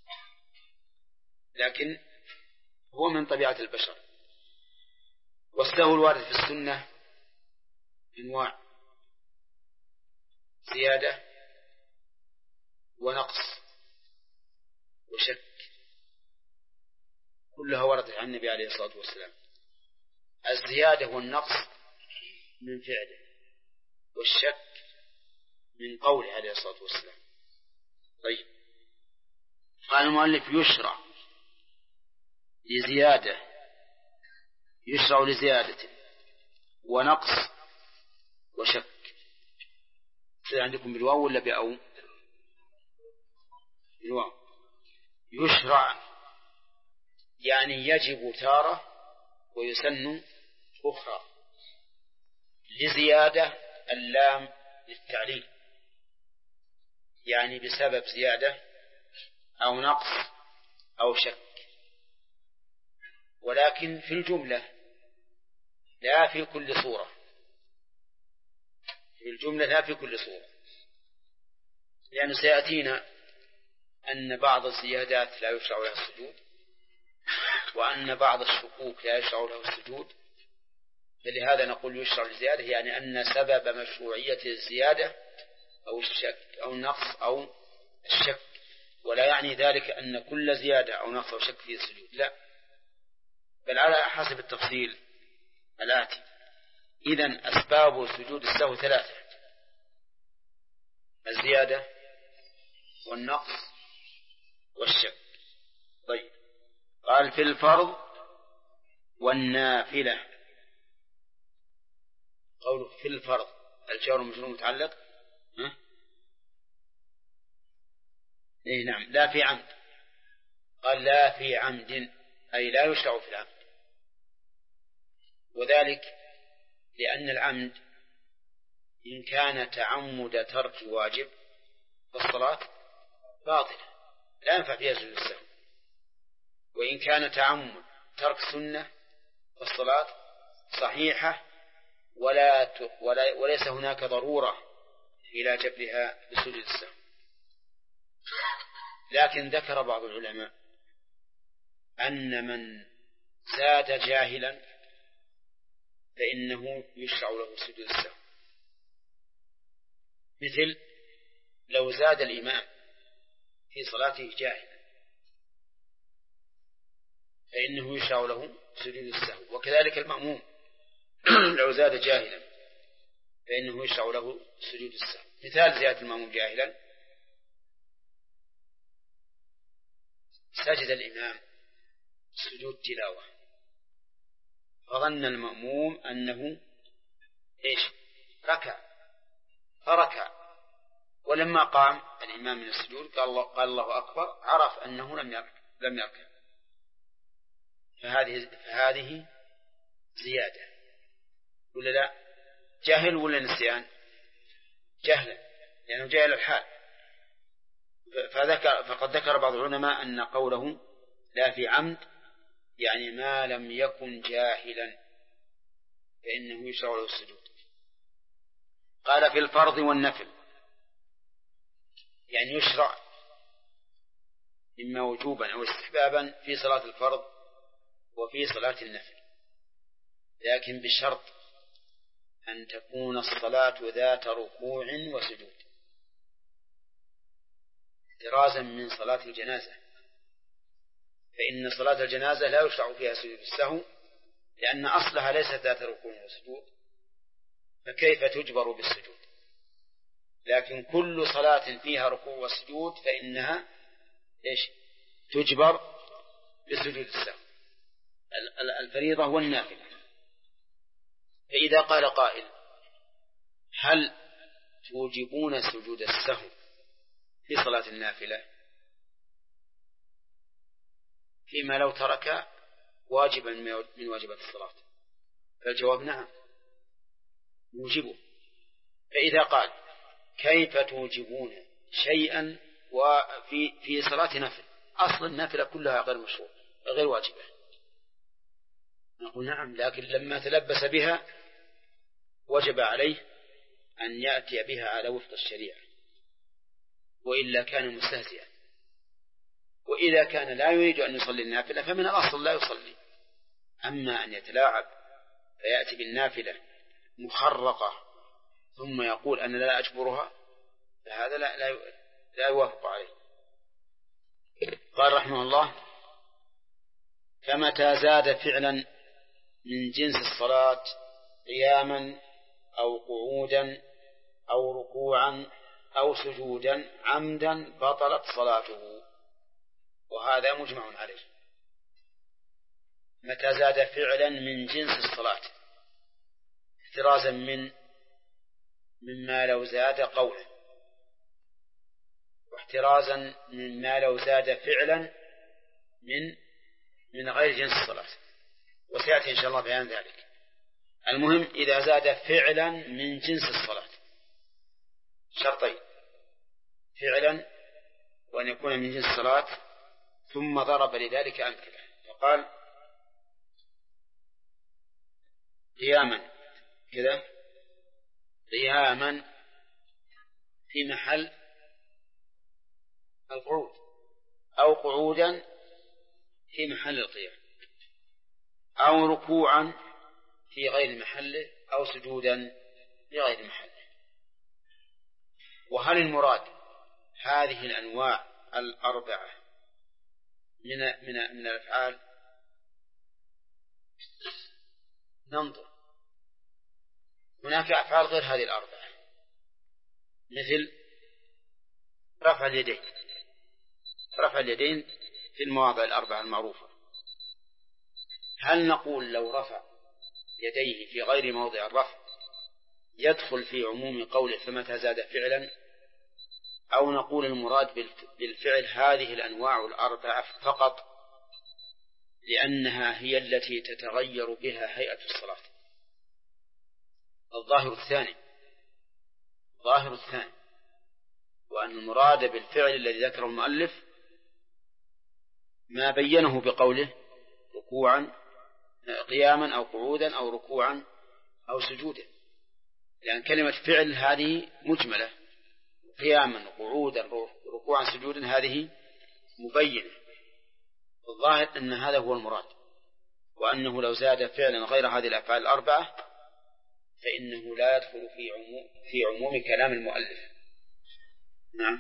[SPEAKER 2] لكن هو من طبيعة البشر. والسهو الوارد في السنة أنواع: زيادة ونقص وشك، كلها وردت عن النبي عليه الصلاة والسلام. الزيادة والنقص من فعله، والشك من قوله عليه الصلاة والسلام. طيب، قال المؤلف يشرع لزيادة، يشرع لزيادة ونقص وشك. عندكم بالواو ولا بأو؟ بالواو. يشرع يعني يجب تارة ويسن أخرى. لزيادة اللام للتعليل، يعني بسبب زيادة أو نقص أو شك، ولكن في الجملة لا في كل صورة، في الجملة لا في كل صورة، لأنه سيأتينا أن بعض الزيادات لا يشرع لها السجود، وأن بعض الشكوك لا يشرع له السجود. فلهذا نقول يشرع للزيادة، يعني أن سبب مشروعية الزيادة أو الشك أو النقص أو الشك، ولا يعني ذلك أن كل زيادة أو نقص أو شك فيه السجود، لا، بل على حسب التفصيل الآتي. إذن أسباب سجود السهو 3: الزيادة والنقص والشك. طيب، قال في الفرض والنافلة. قوله في الفرض الجار والمجرور متعلق إيه نعم، لا في عمد. قال لا في عمد أي لا يشرع في العمد، وذلك لأن العمد إن كان تعمد ترك واجب فالصلاة باطلة لا ينفع فيها سجود السهو، وإن كان تعمد ترك سنة فالصلاة صحيحة وليس هناك ضرورة إلى جبرها بسجود السهو. لكن ذكر بعض العلماء أن من زاد جاهلا فإنه يشرع له سجود السهو، مثل لو زاد الإمام في صلاته جاهلا فإنه يشرع له سجود السهو، وكذلك المأموم لو زاد جاهلا فإنه يشرع له سجود السهو. مثال زيادة المأموم جاهلا: سجد الإمام سجود تلاوة فظن المأموم أنه ركع فركع، ولما قام الإمام من السجود قال الله أكبر، عرف أنه لم يركع، فهذه زيادة ولا لا؟ جهل ولا نسيان؟ جهلا، لأنه جاهل الحال. فقد ذكر بعض العلماء أن قوله لا في عمد يعني ما لم يكن جاهلا فإنه يشرع له السجود. قال في الفرض والنفل يعني يشرع إما وجوبا أو استحبابا في صلاة الفرض وفي صلاة النفل، لكن بشرط أن تكون الصلاة ذات ركوع وسجود، احترازا من صلاة الجنازة، فإن صلاة الجنازة لا يشرع فيها سجود السهو لأن أصلها ليست ذات ركوع وسجود، فكيف تجبر بالسجود؟ لكن كل صلاة فيها ركوع وسجود فإنها تجبر بسجود السهو، الفريضة والنافلة. فإذا قال قائل: هل توجبون سجود السهو في صلاة النافلة فيما لو ترك واجبا من واجبات الصلاة؟ فالجواب نعم يوجبه. فإذا قال: كيف توجبون شيئا في صلاة نفل، أصل النافلة كلها غير مشروع غير واجبة، نقول نعم، لكن لما تلبس بها وجب عليه أن يأتي بها على وفق الشريعة، وإلا كان مستهزئا. وإذا كان لا يريد أن يصلي النافلة فمن الأصل لا يصلي. أما أن يتلاعب فيأتي بالنافلة مخرقة ثم يقول أنا لا أجبرها فهذا لا يوافق عليه. قال رحمه الله: فمتى زاد فعلا من جنس الصلاة قياما أو قعودا أو ركوعا أو سجودا عمدا بطلت صلاته، وهذا مجمع عليه. متى زاد فعلا من جنس الصلاة احترازا مما لو زاد قولا، واحترازا مما لو زاد فعلا من غير جنس الصلاة، وسيأتي إن شاء الله بيان ذلك. المهم إذا زاد فعلا من جنس الصلاة شرطين: فعلا وأن يكون من جنس الصلاة، ثم ضرب لذلك أمثلة وقال: قياما كذا، قياما في محل القعود، أو قعودا في محل القيام، أو ركوعا في غير محله، أو سجودا في غير محله. وهل المراد هذه الأنواع الأربعة من الأفعال؟ ننظر. هناك أفعال غير هذه الأربعة، مثل رفع اليدين. رفع اليدين في المواضع الأربعة المعروفة. هل نقول لو رفع يديه في غير موضع الرفع يدخل في عموم قوله فمتى زاد فعلا، أو نقول المراد بالفعل هذه الأنواع الأربعة فقط لأنها هي التي تتغير بها هيئة الصلاة؟ الظاهر الثاني، وأن المراد بالفعل الذي ذكره المؤلف ما بينه بقوله ركوعا قياما أو قعودا أو ركوعا أو سجودا، لأن كلمة فعل هذه مجملة، قياما قعودا ركوعا سجودا هذه مبينة. الظاهر أن هذا هو المراد، وأنه لو زاد فعلا غير هذه الأفعال الأربعة فإنه لا يدخل في عموم كلام المؤلف. نعم.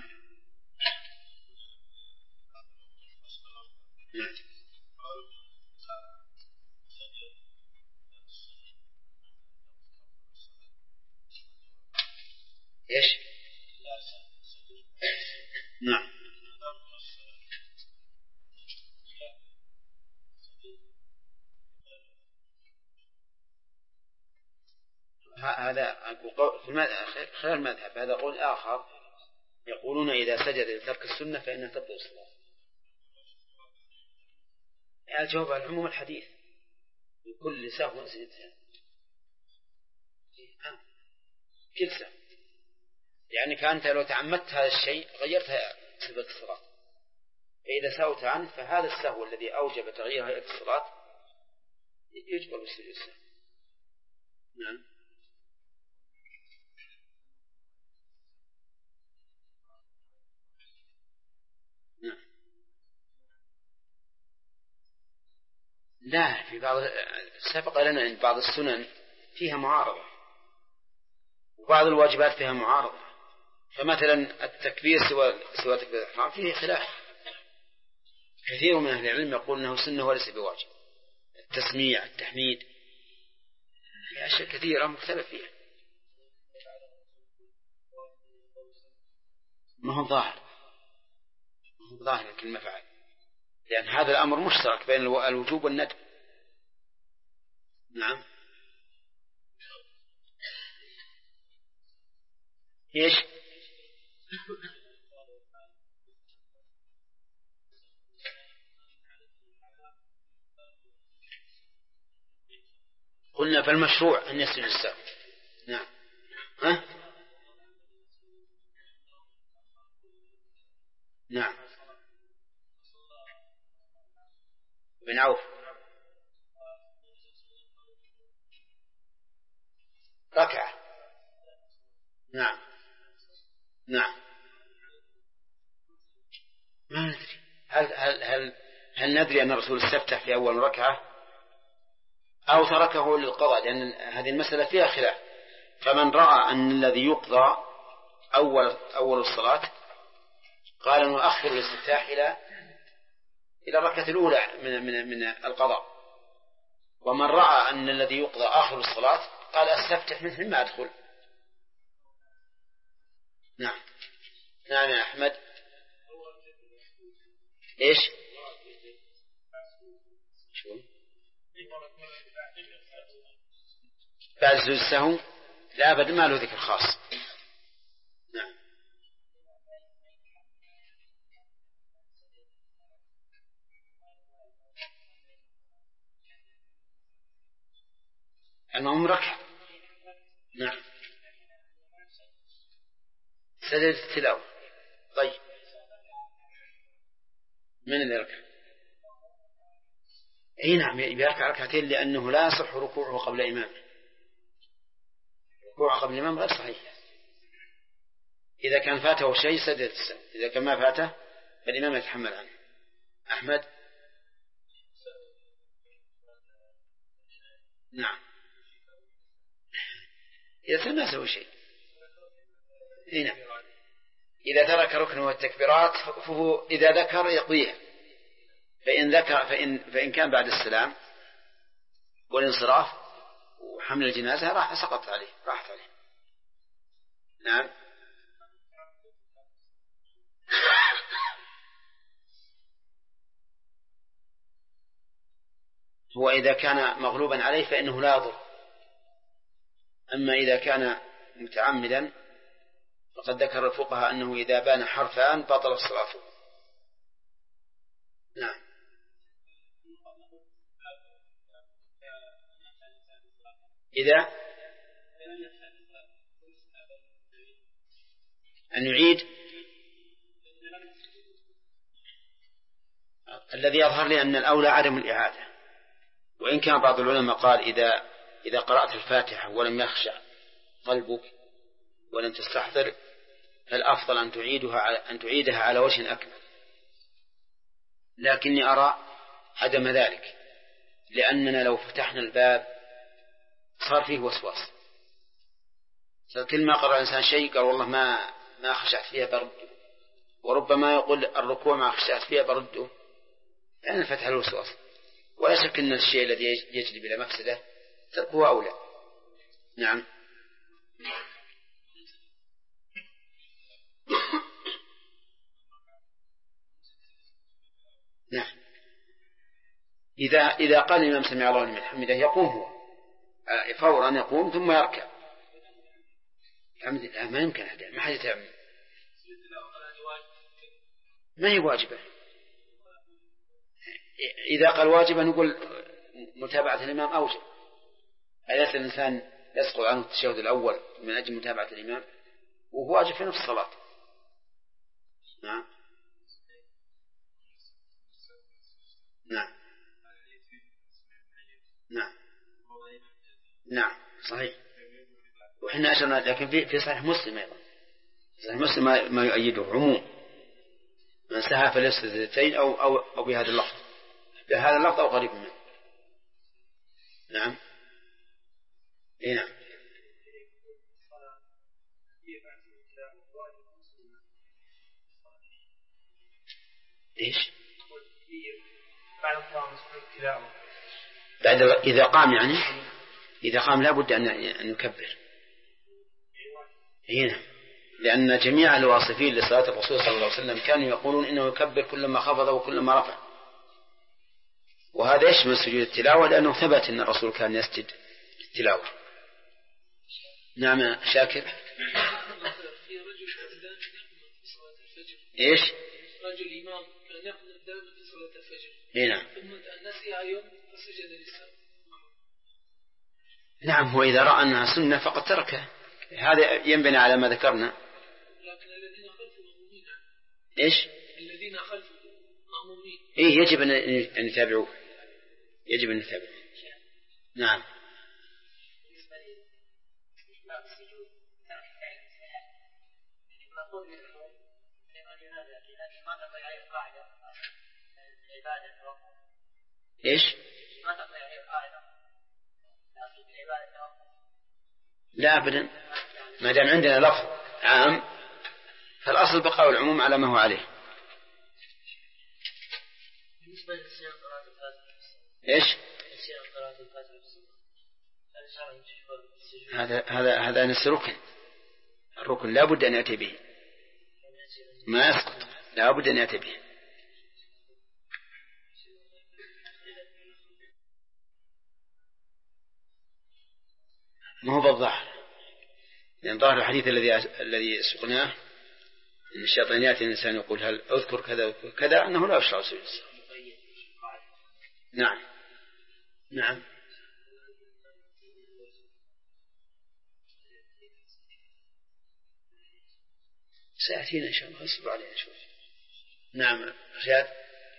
[SPEAKER 2] إيش؟ نعم. هذا خلال المذهب هذا قول آخر، يقولون إذا سجد لترك السنة فإنه تبطل الصلاة. الجواب على العموم الحديث لكل سهو سجدها كل سهو، يعني فأنت لو تعمدت هذا الشيء غيرتها صفة الصلاة، فإذا سهوت عنه فهذا السهو الذي أوجب تغيير هيئة الصلاة يجبر بالسجود السهو. نعم. لا، في بعض سبق لنا أن بعض السنن فيها معارضة وبعض الواجبات فيها معارضة، فمثلا التكبير سوى تكبير الإحرام فيه خلاف، كثير من أهل العلم يقول أنه سنة وليس بواجب. التسميع التحميد في أشياء كثيرة مختلف فيها، ما هو ظاهر الكلمة فعل، لأن هذا الأمر مشترك بين الوجوب والندب. نعم. إيش؟ قلنا فالمشروع أن يسجد السهو. نعم. نعم. بن عوف ركعة. نعم. ما ندري هل ندري أن الرسول استفتح في أول ركعة أو تركه للقضاء، لأن هذه المسألة فيها خلاف. فمن رأى أن الذي يقضى أول الصلاة قال نؤخر الاستفتاح إلى الركعة الأولى من القضاء، ومن رأى أن الذي يقضى آخر الصلاة قال أستفتح مثل ما أدخل. نعم يا أحمد. إيش؟ بعد سجود السهو لا أبدا ما له ذكر خاص. نعم. المهم ركع. نعم. سجد التلاوة. طيب من اللي ركع؟ اي نعم يركع ركعتين، لأنه لا يصح ركوعه قبل إمامه. ركوعه قبل الإمام غير صحيح. إذا كان فاته شيء سجد السهو، إذا كان ما فاته فالإمام يتحمل عنه. أحمد. نعم. إذا كان ما سوى شيء. نعم. إذا ترك ركنه والتكبيرات فهو إذا ذكر يقضيها، فإن كان بعد السلام والانصراف وحمل الجنازة راحت عليه. نعم. هو إذا كان مغلوبا عليه فإنه لا يضر، أما إذا كان متعمدا فقد ذكر الفقهاء أنه إذا بان حرفان بطل الصلاة. نعم. إذا أن يعيد، الذي يظهر لي أن الأولى عدم الإعادة، وإن كان بعض العلماء قال إذا قرأت الفاتحة ولم يخشع قلبك ولم تستحضر فالأفضل أن تعيدها على وجه أكمل، لكني أرى عدم ذلك، لأننا لو فتحنا الباب صار فيه وسواس، فكل ما قرأ الإنسان شيء قال والله ما خشعت فيها برده، وربما يقول الركوع ما خشعت فيها برده، لأن فتح الوسواس. ولا شك أن الشيء الذي يجلب إلى مفسدة تركه أولى. نعم. نعم. إذا قال الإمام سمع الله لمن حمده يقوم هو فورا، يقوم ثم يركع. ما يمكن هذا، ما حد يتعمل، ما هي واجبة. إذا قال واجبا نقول متابعة الإمام أوجب، أليس الإنسان يسقط عنه التشهد الأول من أجل متابعة الإمام وهو واجب في نفس الصلاة. نعم. نعم. نعم. نعم صحيح. وحنا أشرنا، لكن في صحيح مسلم أيضا، صحيح مسلم ما يؤيده عموم من سهى فليسجد سجدتين أو بهذا اللفظ، بهذا اللفظ أو قريب منه. نعم. إيه نعم. إيش؟ بعد إذا قام، يعني إذا قام لا بد أن يكبر. هنا لأن جميع الواصفين لصلاة الرسول صلى الله عليه وسلم كانوا يقولون إنه يكبر كلما خفض وكلما رفع، وهذا يشمل سجود التلاوة لأنه ثبت أن الرسول كان يسجد التلاوة. نعم شاكر. إيش؟
[SPEAKER 15] رجل إمام كان يقنط دائما في صلاة الفجر.
[SPEAKER 2] هنا.
[SPEAKER 15] ثم نسي يوم فسجد للسهو.
[SPEAKER 2] نعم، هو إذا رأى أنها سنة فقد تركه، هذا ينبني على ما ذكرنا.
[SPEAKER 15] لكن الذين خلفوا مأمومين.
[SPEAKER 2] إيش؟
[SPEAKER 15] الذين خلفوا مأمومين.
[SPEAKER 2] إيه يجب أن يتابعوه، يجب أن يتابعوه. نعم. إيش؟ لا أبدا، ما دام عندنا لفظ عام فالأصل بقاء العموم على ما هو عليه. إيش؟ هذا نفس الركن لا بد أن يأتي به، ما يسقط، لا بد أن يأتي به. ما هو بالظاهر، لأن ظاهر الحديث الذي سقناه إن الشيطان يأتي الإنسان يقول هل أذكر كذا كذا، أنه لا يشرع سجود السهو. نعم. نعم. سيأتينا إن شاء الله، اصبر علينا شوي. نعم رشاد.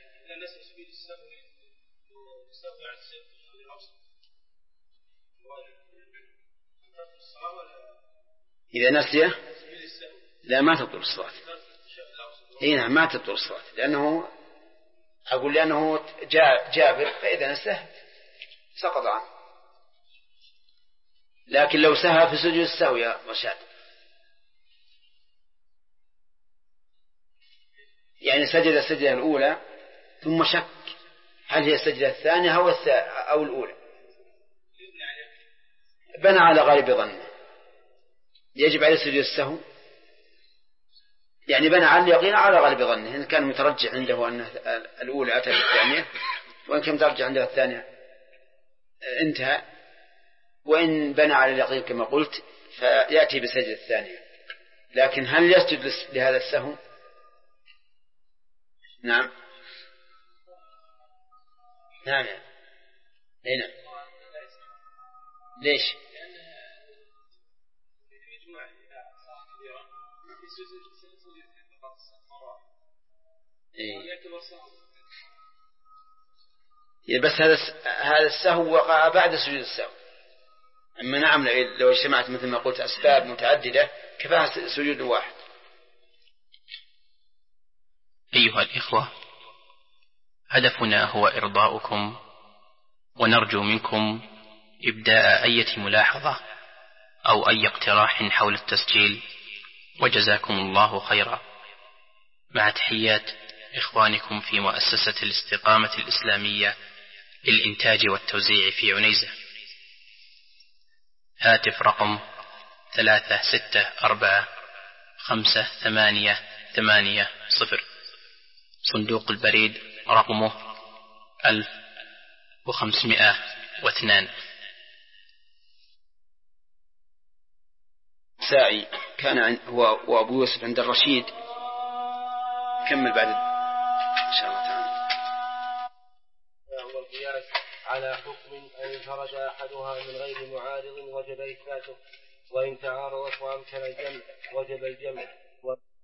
[SPEAKER 2] إذا نسي لا ما تبطل الصلاة. نعم ما تبطل الصلاة، لأنه جابر، فإذا نسيه سقط عنه. لكن لو سهى في سجود السهو يا رشاد، يعني سجد السجدة الأولى ثم شك هل هي السجدة الثانية أو الأولى، بنى على غالب ظنه يجب عليه سجود السهو؟ يعني بنى على اليقين على غالب ظنه، إن كان مترجح عنده أن الأولى أتى بالثانية، وإن كان مترجح عنده الثانية انتهى، وإن بنى على اليقين كما قلت فيأتي بسجد الثانية. لكن هل يسجد لهذا السهو؟ نعم نعم هنا. ليش؟ إيه. بس هذا السهو وقع بعد سجود السهو. أما نعم لو اجتمعت مثل ما قلت أسباب متعددة كفاها سجود واحد.
[SPEAKER 1] أيها الإخوة، هدفنا هو إرضاؤكم، ونرجو منكم إبداء أي ملاحظة أو أي اقتراح حول التسجيل، وجزاكم الله خيرا. مع تحيات إخوانكم في مؤسسة الاستقامة الإسلامية للإنتاج والتوزيع في عنيزة. هاتف رقم 36458880. صندوق البريد رقمه 1502.
[SPEAKER 2] ساعي كان هو وأبو يوسف عند الرشيد. كمل بعد إن شاء الله تعالى.
[SPEAKER 16] هو القياس على حكم أن انفرد أحدها من غير معارض وجب إثباته، وإن تعارضت وأمكن الجمع وجب الجمع.